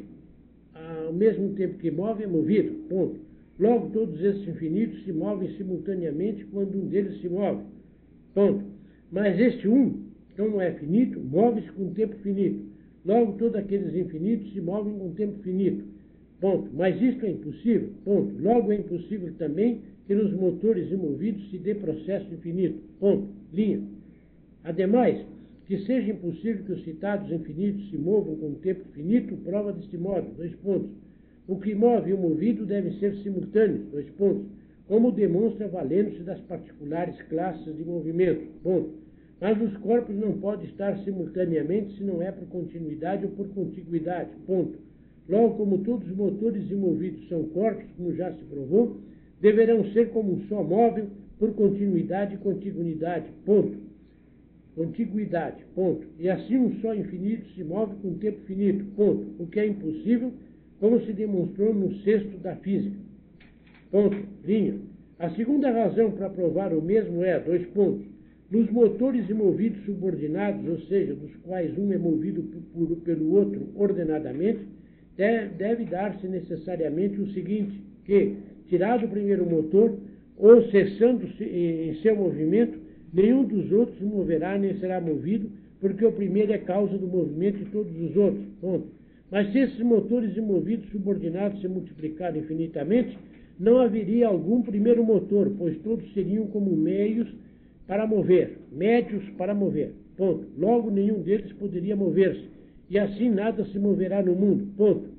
ao mesmo tempo que move, é movido, ponto. Logo, todos esses infinitos se movem simultaneamente quando um deles se move, ponto. Mas este um, como é finito, move-se com tempo finito. Logo, todos aqueles infinitos se movem com tempo finito, ponto. Mas isto é impossível, ponto. Logo, é impossível também que nos motores movidos se dê processo infinito, ponto. Linha. Ademais, que seja impossível que os citados infinitos se movam com tempo finito, prova deste modo, 2 pontos. O que move e o movido devem ser simultâneos, 2 pontos, como demonstra valendo-se das particulares classes de movimento, ponto. Mas os corpos não podem estar simultaneamente se não é por continuidade ou por contiguidade, ponto. Logo, como todos os motores movidos são corpos, como já se provou, deverão ser como um só móvel por continuidade e contiguidade, ponto. Contiguidade, ponto. E assim um só infinito se move com tempo finito, ponto. O que é impossível, como se demonstrou no sexto da física. Ponto. Linha. A segunda razão para provar o mesmo é, 2 pontos. Nos motores movidos subordinados, ou seja, dos quais um é movido pelo outro ordenadamente, deve dar-se necessariamente o seguinte, que, tirado o primeiro motor, ou cessando-se em seu movimento, nenhum dos outros se moverá nem será movido, porque o primeiro é causa do movimento de todos os outros. Ponto. Mas se esses motores movidos subordinados se multiplicarem infinitamente, não haveria algum primeiro motor, pois todos seriam como meios para mover, médios para mover. Ponto. Logo, nenhum deles poderia mover-se, e assim nada se moverá no mundo. Ponto.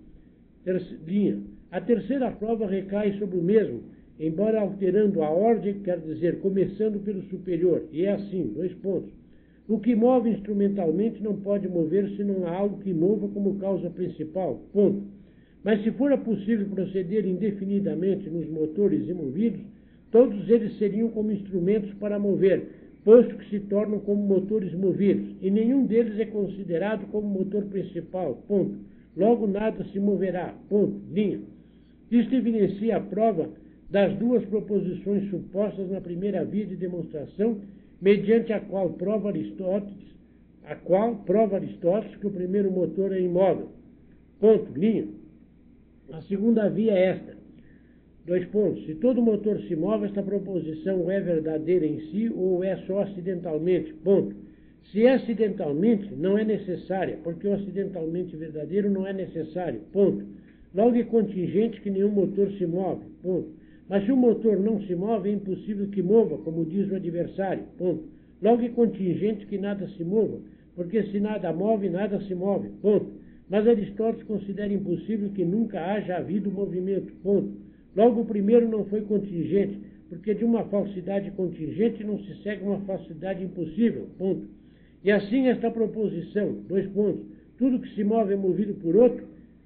Linha. A terceira prova recai sobre o mesmo, embora alterando a ordem, quer dizer, começando pelo superior, e é assim, 2 pontos. O que move instrumentalmente não pode mover se não há algo que mova como causa principal, ponto. Mas se fora possível proceder indefinidamente nos motores e movidos, todos eles seriam como instrumentos para mover, posto que se tornam como motores movidos, e nenhum deles é considerado como motor principal, ponto. Logo nada se moverá, ponto, linha. Isto evidencia a prova das duas proposições supostas na primeira via de demonstração, mediante a qual prova Aristóteles que o primeiro motor é imóvel. Ponto, linha. A segunda via é esta. 2 pontos. Se todo motor se move, esta proposição é verdadeira em si ou é só acidentalmente? Ponto. Se é acidentalmente, não é necessária, porque o acidentalmente verdadeiro não é necessário. Ponto. Logo é contingente que nenhum motor se move. Ponto. Mas se o motor não se move, é impossível que mova, como diz o adversário. Ponto. Logo é contingente que nada se mova, porque se nada move, nada se move. Ponto. Mas Aristóteles considera impossível que nunca haja havido movimento. Ponto. Logo, o primeiro não foi contingente, porque de uma falsidade contingente não se segue uma falsidade impossível. Ponto. E assim esta proposição, 2 pontos, tudo que se move é movido por outro,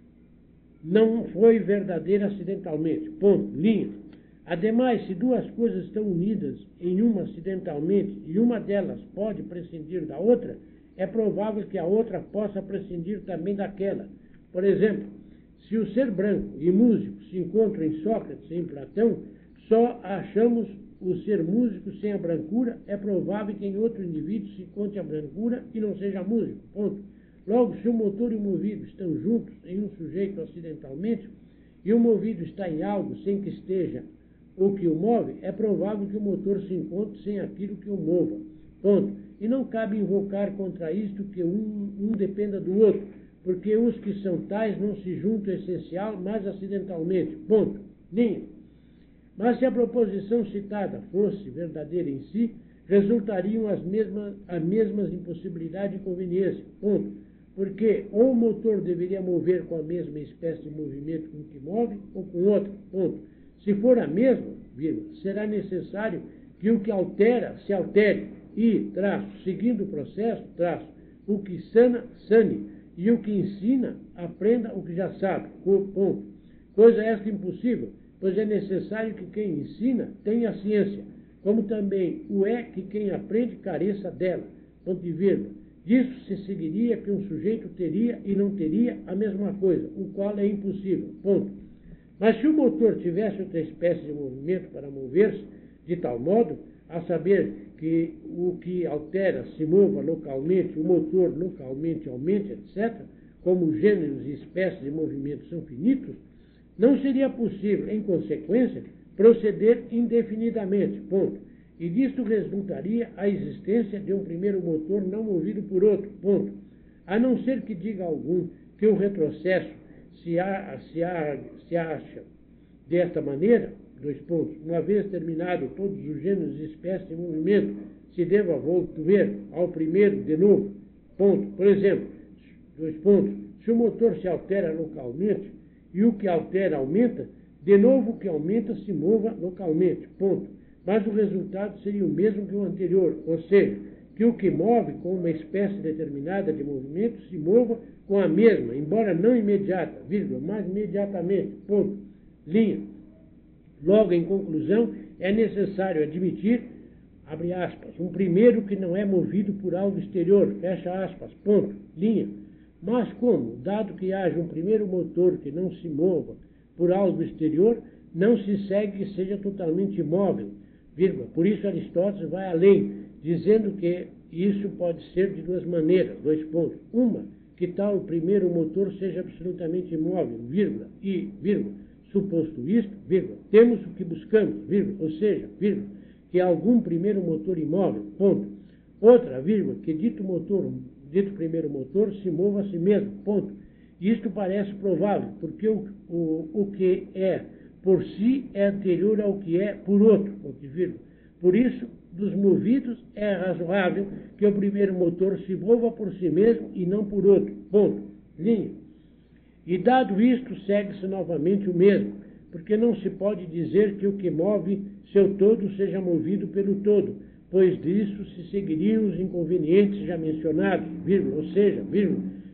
não foi verdadeira acidentalmente. Ponto. Linha. Ademais, se duas coisas estão unidas em uma acidentalmente e uma delas pode prescindir da outra, é provável que a outra possa prescindir também daquela. Por exemplo, se o ser branco e músico se encontram em Sócrates e em Platão, só achamos o ser músico sem a brancura, é provável que em outro indivíduo se encontre a brancura e não seja músico. Ponto. Logo, se o motor e o movido estão juntos em um sujeito acidentalmente, e o movido está em algo sem que esteja o que o move, é provável que o motor se encontre sem aquilo que o mova. Ponto. E não cabe invocar contra isto que um dependa do outro, porque os que são tais não se juntam essencial, mas acidentalmente. Ponto. Linha. Mas se a proposição citada fosse verdadeira em si, resultariam as mesmas impossibilidades e inconveniência. Ponto. Porque ou o motor deveria mover com a mesma espécie de movimento com que move, ou com outro. Ponto. Se for a mesma, será necessário que o que altera se altere e, seguindo o processo, o que sana, sane, e o que ensina, aprenda o que já sabe. Ponto. Coisa esta impossível, pois é necessário que quem ensina tenha a ciência, como também o é que quem aprende careça dela. Ponto e vírgula. Disso se seguiria que um sujeito teria e não teria a mesma coisa, o qual é impossível. Ponto. Mas se o motor tivesse outra espécie de movimento para mover-se, de tal modo, a saber que o que altera se mova localmente, o motor localmente aumente, etc., como gêneros e espécies de movimento são finitos, não seria possível, em consequência, proceder indefinidamente. Ponto. E disto resultaria a existência de um primeiro motor não movido por outro. Ponto. A não ser que diga algum que o retrocesso se acha desta maneira, 2 pontos, uma vez terminado todos os gêneros e espécies de movimento, se deva volver ao primeiro de novo. Ponto. Por exemplo, 2 pontos, se o motor se altera localmente e o que altera aumenta, de novo o que aumenta se mova localmente. Ponto. Mas o resultado seria o mesmo que o anterior, ou seja, que o que move com uma espécie determinada de movimento se mova com a mesma, embora não imediata, mas imediatamente. Ponto. Linha. Logo, em conclusão, é necessário admitir, abre aspas, um primeiro que não é movido por algo exterior, fecha aspas, ponto, linha. Mas como, dado que haja um primeiro motor que não se mova por algo exterior, não se segue que seja totalmente imóvel, vírgula. Por isso Aristóteles vai além, dizendo que isso pode ser de 2 maneiras, 2 pontos. Uma, que tal o primeiro motor seja absolutamente imóvel, vírgula, e, vírgula, suposto isto, vírgula, temos o que buscamos, vírgula, ou seja, vírgula, que algum primeiro motor imóvel, ponto. Outra, vírgula, que dito primeiro motor se mova a si mesmo, ponto. Isto parece provável, porque o que é por si é anterior ao que é por outro, ponto e vírgula. Por isso, dos movidos, é razoável que o primeiro motor se mova por si mesmo e não por outro, ponto. Linha. E dado isto, segue-se novamente o mesmo, porque não se pode dizer que o que move seu todo seja movido pelo todo, pois disso se seguiriam os inconvenientes já mencionados, vírgula, ou seja, vírgula,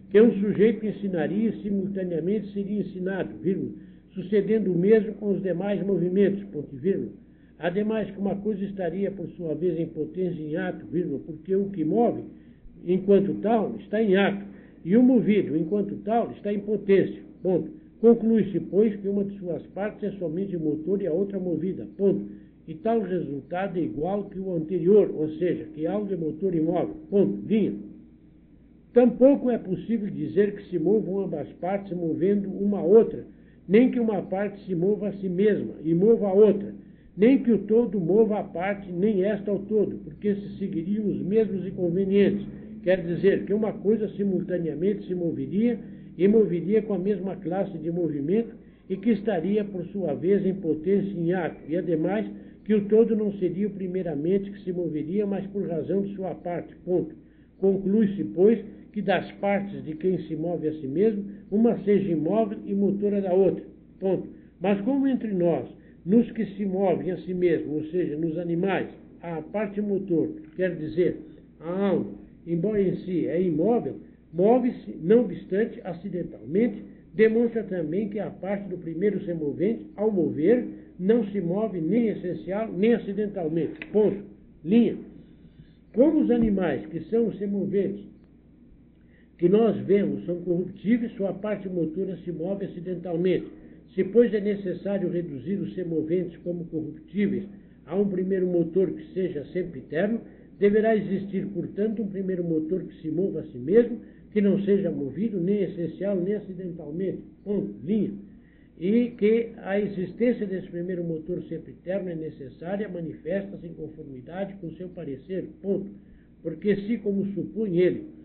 que um sujeito ensinaria e simultaneamente seria ensinado, vírgula, sucedendo o mesmo com os demais movimentos, ponto e vírgula. Ademais que uma coisa estaria, por sua vez, em potência em ato, vírgula, porque o que move, enquanto tal, está em ato, e o movido, enquanto tal, está em potência, ponto. Conclui-se, pois, que uma de suas partes é somente motor e a outra movida, ponto. E tal resultado é igual que o anterior, ou seja, que algo é motor e móvel, ponto, linha. Tampouco é possível dizer que se movam ambas partes movendo uma a outra, nem que uma parte se mova a si mesma e mova a outra, nem que o todo mova a parte, nem esta ao todo, porque se seguiriam os mesmos inconvenientes. Quer dizer que uma coisa simultaneamente se moveria e moveria com a mesma classe de movimento e que estaria, por sua vez, em potência em ato, e ademais que o todo não seria o primeiramente que se moveria, mas por razão de sua parte, ponto. Conclui-se, pois, que das partes de quem se move a si mesmo, uma seja imóvel e motora da outra, ponto. Mas como entre nós, nos que se movem a si mesmo, ou seja, nos animais, a parte motor, quer dizer, a alma, embora em si é imóvel, move-se, não obstante, acidentalmente, demonstra também que a parte do primeiro semovente, ao mover, não se move nem essencial, nem acidentalmente, ponto, linha. Como os animais, que são os semoventes, que nós vemos, são corruptíveis, sua parte motora se move acidentalmente. Se, pois, é necessário reduzir os semoventes como corruptíveis a um primeiro motor que seja sempre eterno, deverá existir, portanto, um primeiro motor que se mova a si mesmo, que não seja movido nem essencial nem acidentalmente, ponto, linha. E que a existência desse primeiro motor sempre eterno é necessária, manifesta-se em conformidade com seu parecer, ponto. Porque se, como supõe ele,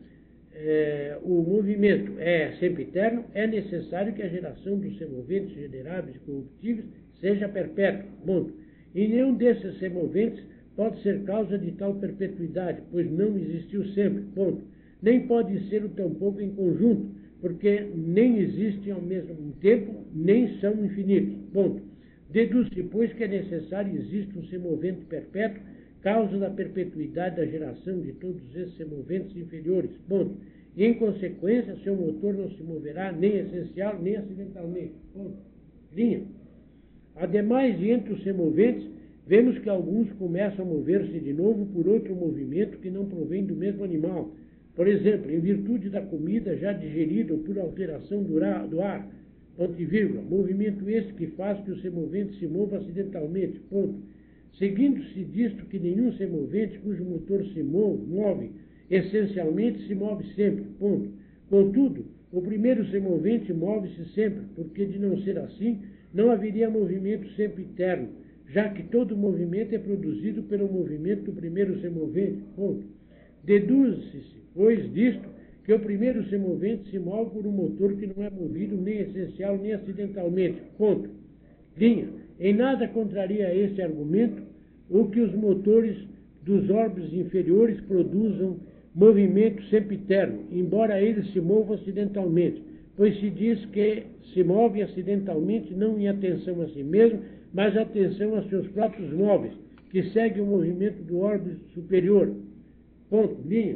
o movimento é sempre eterno, é necessário que a geração dos semoventes generáveis e corruptíveis seja perpétua, ponto. E nenhum desses semoventes pode ser causa de tal perpetuidade, pois não existiu sempre, ponto. Nem pode ser tampouco em conjunto, porque nem existem ao mesmo tempo, nem são infinitos, ponto. Deduz-se, pois, que é necessário que exista um semovente perpétuo, causa da perpetuidade da geração de todos esses semoventes inferiores, ponto. E, em consequência, seu motor não se moverá nem essencial, nem acidentalmente, ponto. Linha. Ademais, entre os semoventes, vemos que alguns começam a mover-se de novo por outro movimento que não provém do mesmo animal. Por exemplo, em virtude da comida já digerida ou por alteração do ar, ponto e vírgula, movimento esse que faz que o semovente se mova acidentalmente, ponto. Seguindo-se disto que nenhum semovente cujo motor se move, essencialmente se move sempre, ponto. Contudo, o primeiro semovente move-se sempre, porque de não ser assim, não haveria movimento sempre eterno, já que todo movimento é produzido pelo movimento do primeiro semovente, ponto. Deduz-se, pois, disto, que o primeiro semovente se move por um motor que não é movido nem essencial nem acidentalmente, ponto. Linha. Em nada contraria a este argumento o que os motores dos orbes inferiores produzam movimento sempiterno, embora eles se movam acidentalmente, pois se diz que se move acidentalmente não em atenção a si mesmo, mas atenção a seus próprios móveis, que seguem o movimento do orbe superior. Ponto, linha.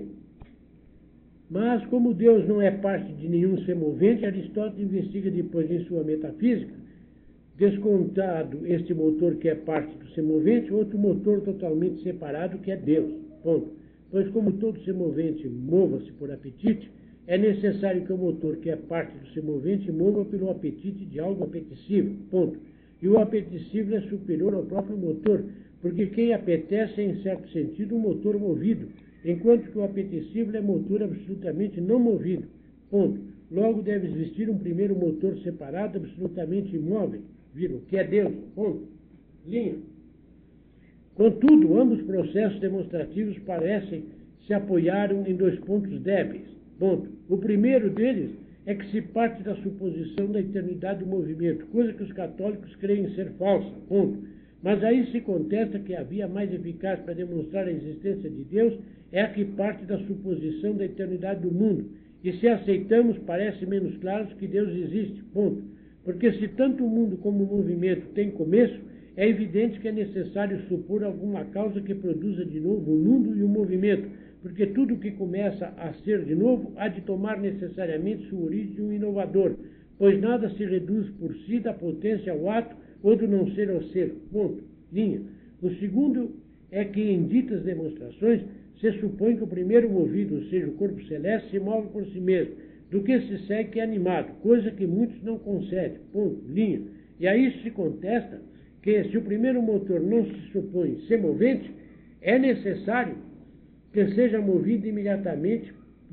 Mas, como Deus não é parte de nenhum semovente, Aristóteles investiga depois em sua metafísica, descontado este motor que é parte do semovente, outro motor totalmente separado que é Deus, ponto. Pois como todo semovente mova-se por apetite, é necessário que o motor que é parte do semovente mova pelo apetite de algo apetecível, ponto. E o apetecível é superior ao próprio motor, porque quem apetece é, em certo sentido, um motor movido, enquanto que o apetecível é motor absolutamente não movido, ponto. Logo deve existir um primeiro motor separado, absolutamente imóvel, que é Deus, ponto, linha. Contudo, ambos processos demonstrativos parecem se apoiaram em dois pontos débeis, ponto. O primeiro deles é que se parte da suposição da eternidade do movimento, coisa que os católicos creem ser falsa, ponto. Mas aí se contesta que a via mais eficaz para demonstrar a existência de Deus é a que parte da suposição da eternidade do mundo, e se aceitamos parece menos claro que Deus existe, ponto. Porque se tanto o mundo como o movimento têm começo, é evidente que é necessário supor alguma causa que produza de novo o mundo e o movimento, porque tudo que começa a ser de novo há de tomar necessariamente sua origem de um inovador, pois nada se reduz por si da potência ao ato ou do não ser ao ser. Ponto. Linha. O segundo é que em ditas demonstrações se supõe que o primeiro movido, ou seja, o corpo celeste, se move por si mesmo, do que se segue que é animado, coisa que muitos não concedem. Ponto. Linha. E a isso se contesta que se o primeiro motor não se supõe ser movente, é necessário que seja movido imediatamente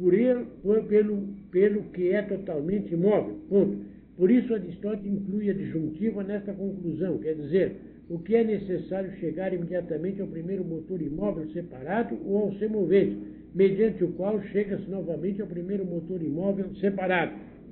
pelo que é totalmente imóvel. Ponto. Por isso Aristóteles inclui a disjuntiva nesta conclusão, quer dizer, o que é necessário chegar imediatamente ao primeiro motor imóvel separado ou ao semovente, mediante o qual chega-se novamente ao primeiro motor imóvel separado.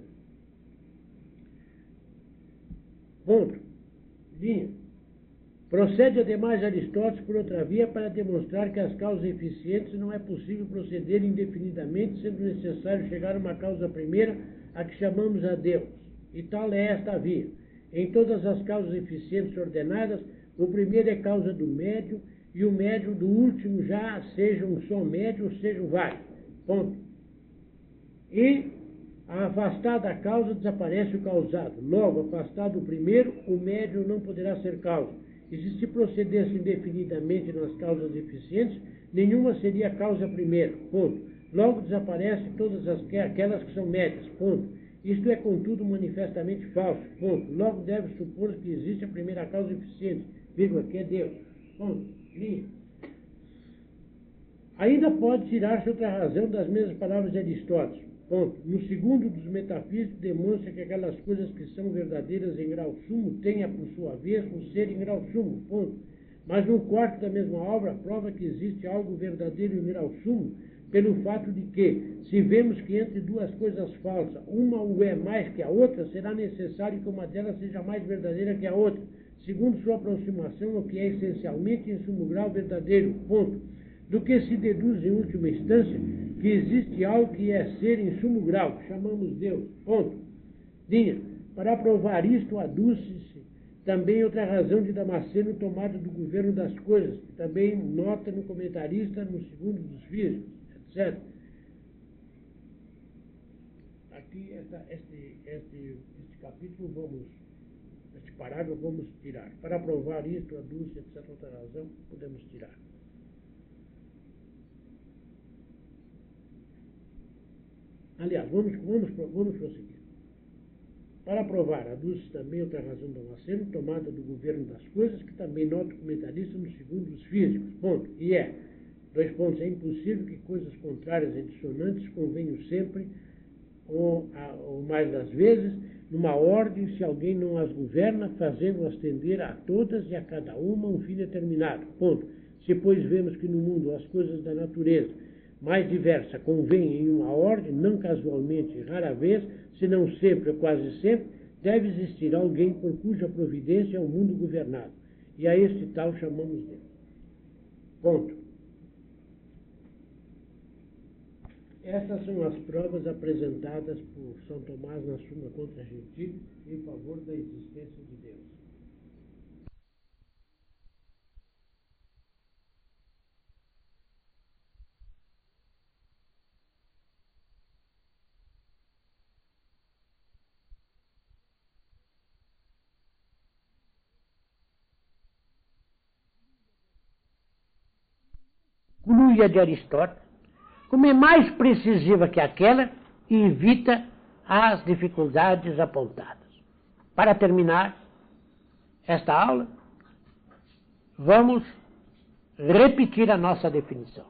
Ponto. Linha. Procede ademais Aristóteles por outra via para demonstrar que as causas eficientes não é possível proceder indefinidamente, sendo necessário chegar a uma causa primeira, a que chamamos a Deus. E tal é esta a via. Em todas as causas eficientes ordenadas, o primeiro é causa do médio e o médio do último, já seja um só médio ou sejam vários. Ponto. E, afastada a causa, desaparece o causado. Logo, afastado o primeiro, o médio não poderá ser causa. E se se procedesse indefinidamente nas causas eficientes, nenhuma seria a causa primeira. Ponto. Logo, desaparecem todas aquelas que são médias. Ponto. Isto é, contudo, manifestamente falso. Ponto. Logo, deve supor que existe a primeira causa eficiente, vírgula, que é Deus. Ponto. Linha. Ainda pode tirar-se outra razão das mesmas palavras de Aristóteles. Ponto. No segundo dos metafísicos, demonstra que aquelas coisas que são verdadeiras em grau sumo tenham, por sua vez, um ser em grau sumo. Ponto. Mas no quarto da mesma obra, prova que existe algo verdadeiro em grau sumo, pelo fato de que, se vemos que entre duas coisas falsas, uma o é mais que a outra, será necessário que uma delas seja mais verdadeira que a outra, segundo sua aproximação ao que é essencialmente em sumo grau verdadeiro. Ponto. Do que se deduz, em última instância, que existe algo que é ser em sumo grau, que chamamos Deus. Ponto. Linha. Para provar isto, aduz-se também outra razão de Damasceno tomada do governo das coisas, que também nota no comentarista no segundo dos físicos, etc. Aqui, este capítulo, este parágrafo vamos tirar. Para provar isto, aduz-se, etc. Outra razão, podemos tirar. Aliás, vamos prosseguir. Para provar, aduz também outra razão do Damasceno, tomada do governo das coisas, que também nota o comentarista no segundo dos físicos. Ponto. E é, dois pontos, é impossível que coisas contrárias e dissonantes convenham sempre, ou mais das vezes, numa ordem, se alguém não as governa, fazendo-as tender a todas e a cada uma um fim determinado. Ponto. Se, pois, vemos que no mundo as coisas da natureza mais diversa convém em uma ordem, não casualmente, rara vez, se não sempre ou quase sempre, deve existir alguém por cuja providência é o mundo governado. E a este tal chamamos Deus. Ponto. Essas são as provas apresentadas por São Tomás na Suma contra Gentili em favor da existência de Deus. Conclui a de Aristóteles, como é mais precisiva que aquela e evita as dificuldades apontadas. Para terminar esta aula, vamos repetir a nossa definição.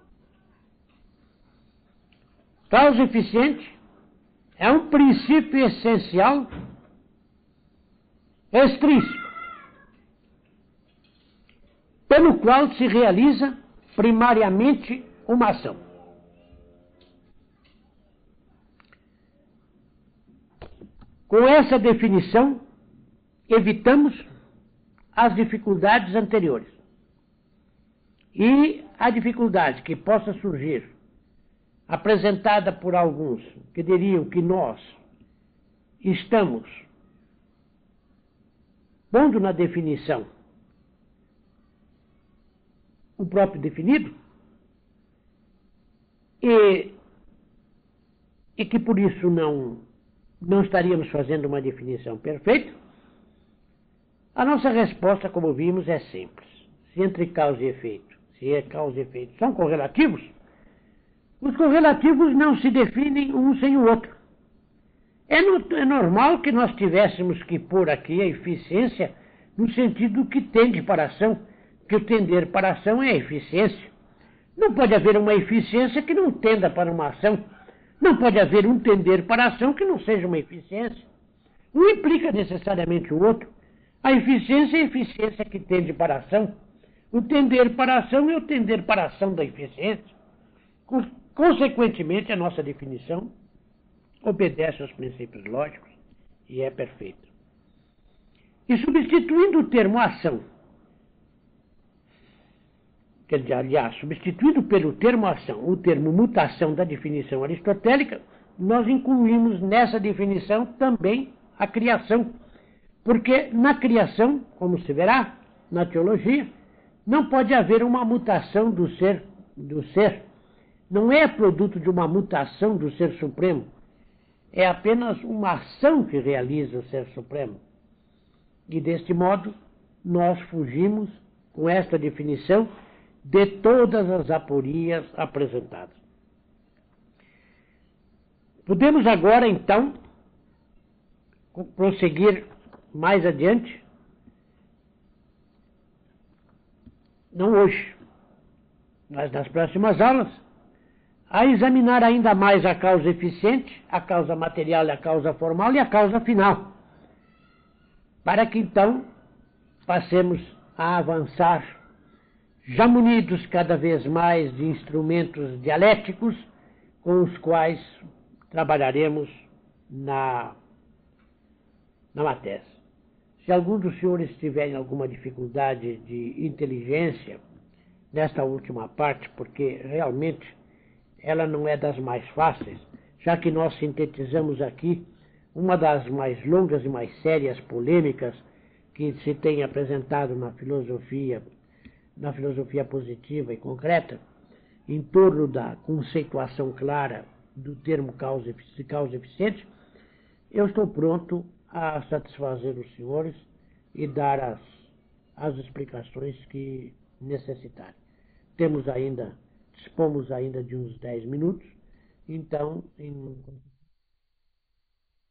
Causa eficiente é um princípio essencial extrínseco, pelo qual se realiza primariamente uma ação. Com essa definição, evitamos as dificuldades anteriores. E a dificuldade que possa surgir, apresentada por alguns que diriam que nós estamos pondo na definição o próprio definido, e que por isso não estaríamos fazendo uma definição perfeita, a nossa resposta, como vimos, é simples. Se entre causa e efeito, causa e efeito são correlativos, os correlativos não se definem um sem o outro. É normal que nós tivéssemos que pôr aqui a eficiência no sentido que tende para a ação, que o tender para a ação é a eficiência. Não pode haver uma eficiência que não tenda para uma ação. Não pode haver um tender para a ação que não seja uma eficiência. Um implica necessariamente o outro. A eficiência é a eficiência que tende para a ação. O tender para a ação é o tender para a ação da eficiência. Consequentemente, a nossa definição obedece aos princípios lógicos e é perfeita. E substituindo o termo ação, aliás, substituído pelo termo ação, o termo mutação da definição aristotélica, nós incluímos nessa definição também a criação. Porque na criação, como se verá na teologia, não pode haver uma mutação do ser. Não é produto de uma mutação do ser supremo. É apenas uma ação que realiza o ser supremo. E deste modo, nós fugimos, com esta definição, de todas as aporias apresentadas. Podemos agora, então, prosseguir mais adiante, não hoje, mas nas próximas aulas, a examinar ainda mais a causa eficiente, a causa material, a causa formal e a causa final, para que então passemos a avançar, já munidos cada vez mais de instrumentos dialéticos com os quais trabalharemos na matéria. Se algum dos senhores tiverem alguma dificuldade de inteligência nesta última parte, porque realmente ela não é das mais fáceis, já que nós sintetizamos aqui uma das mais longas e mais sérias polêmicas que se tem apresentado na filosofia positiva e concreta, em torno da conceituação clara do termo causa eficiente, eu estou pronto a satisfazer os senhores e dar as explicações que necessitarem. Dispomos ainda de uns 10 minutos, então,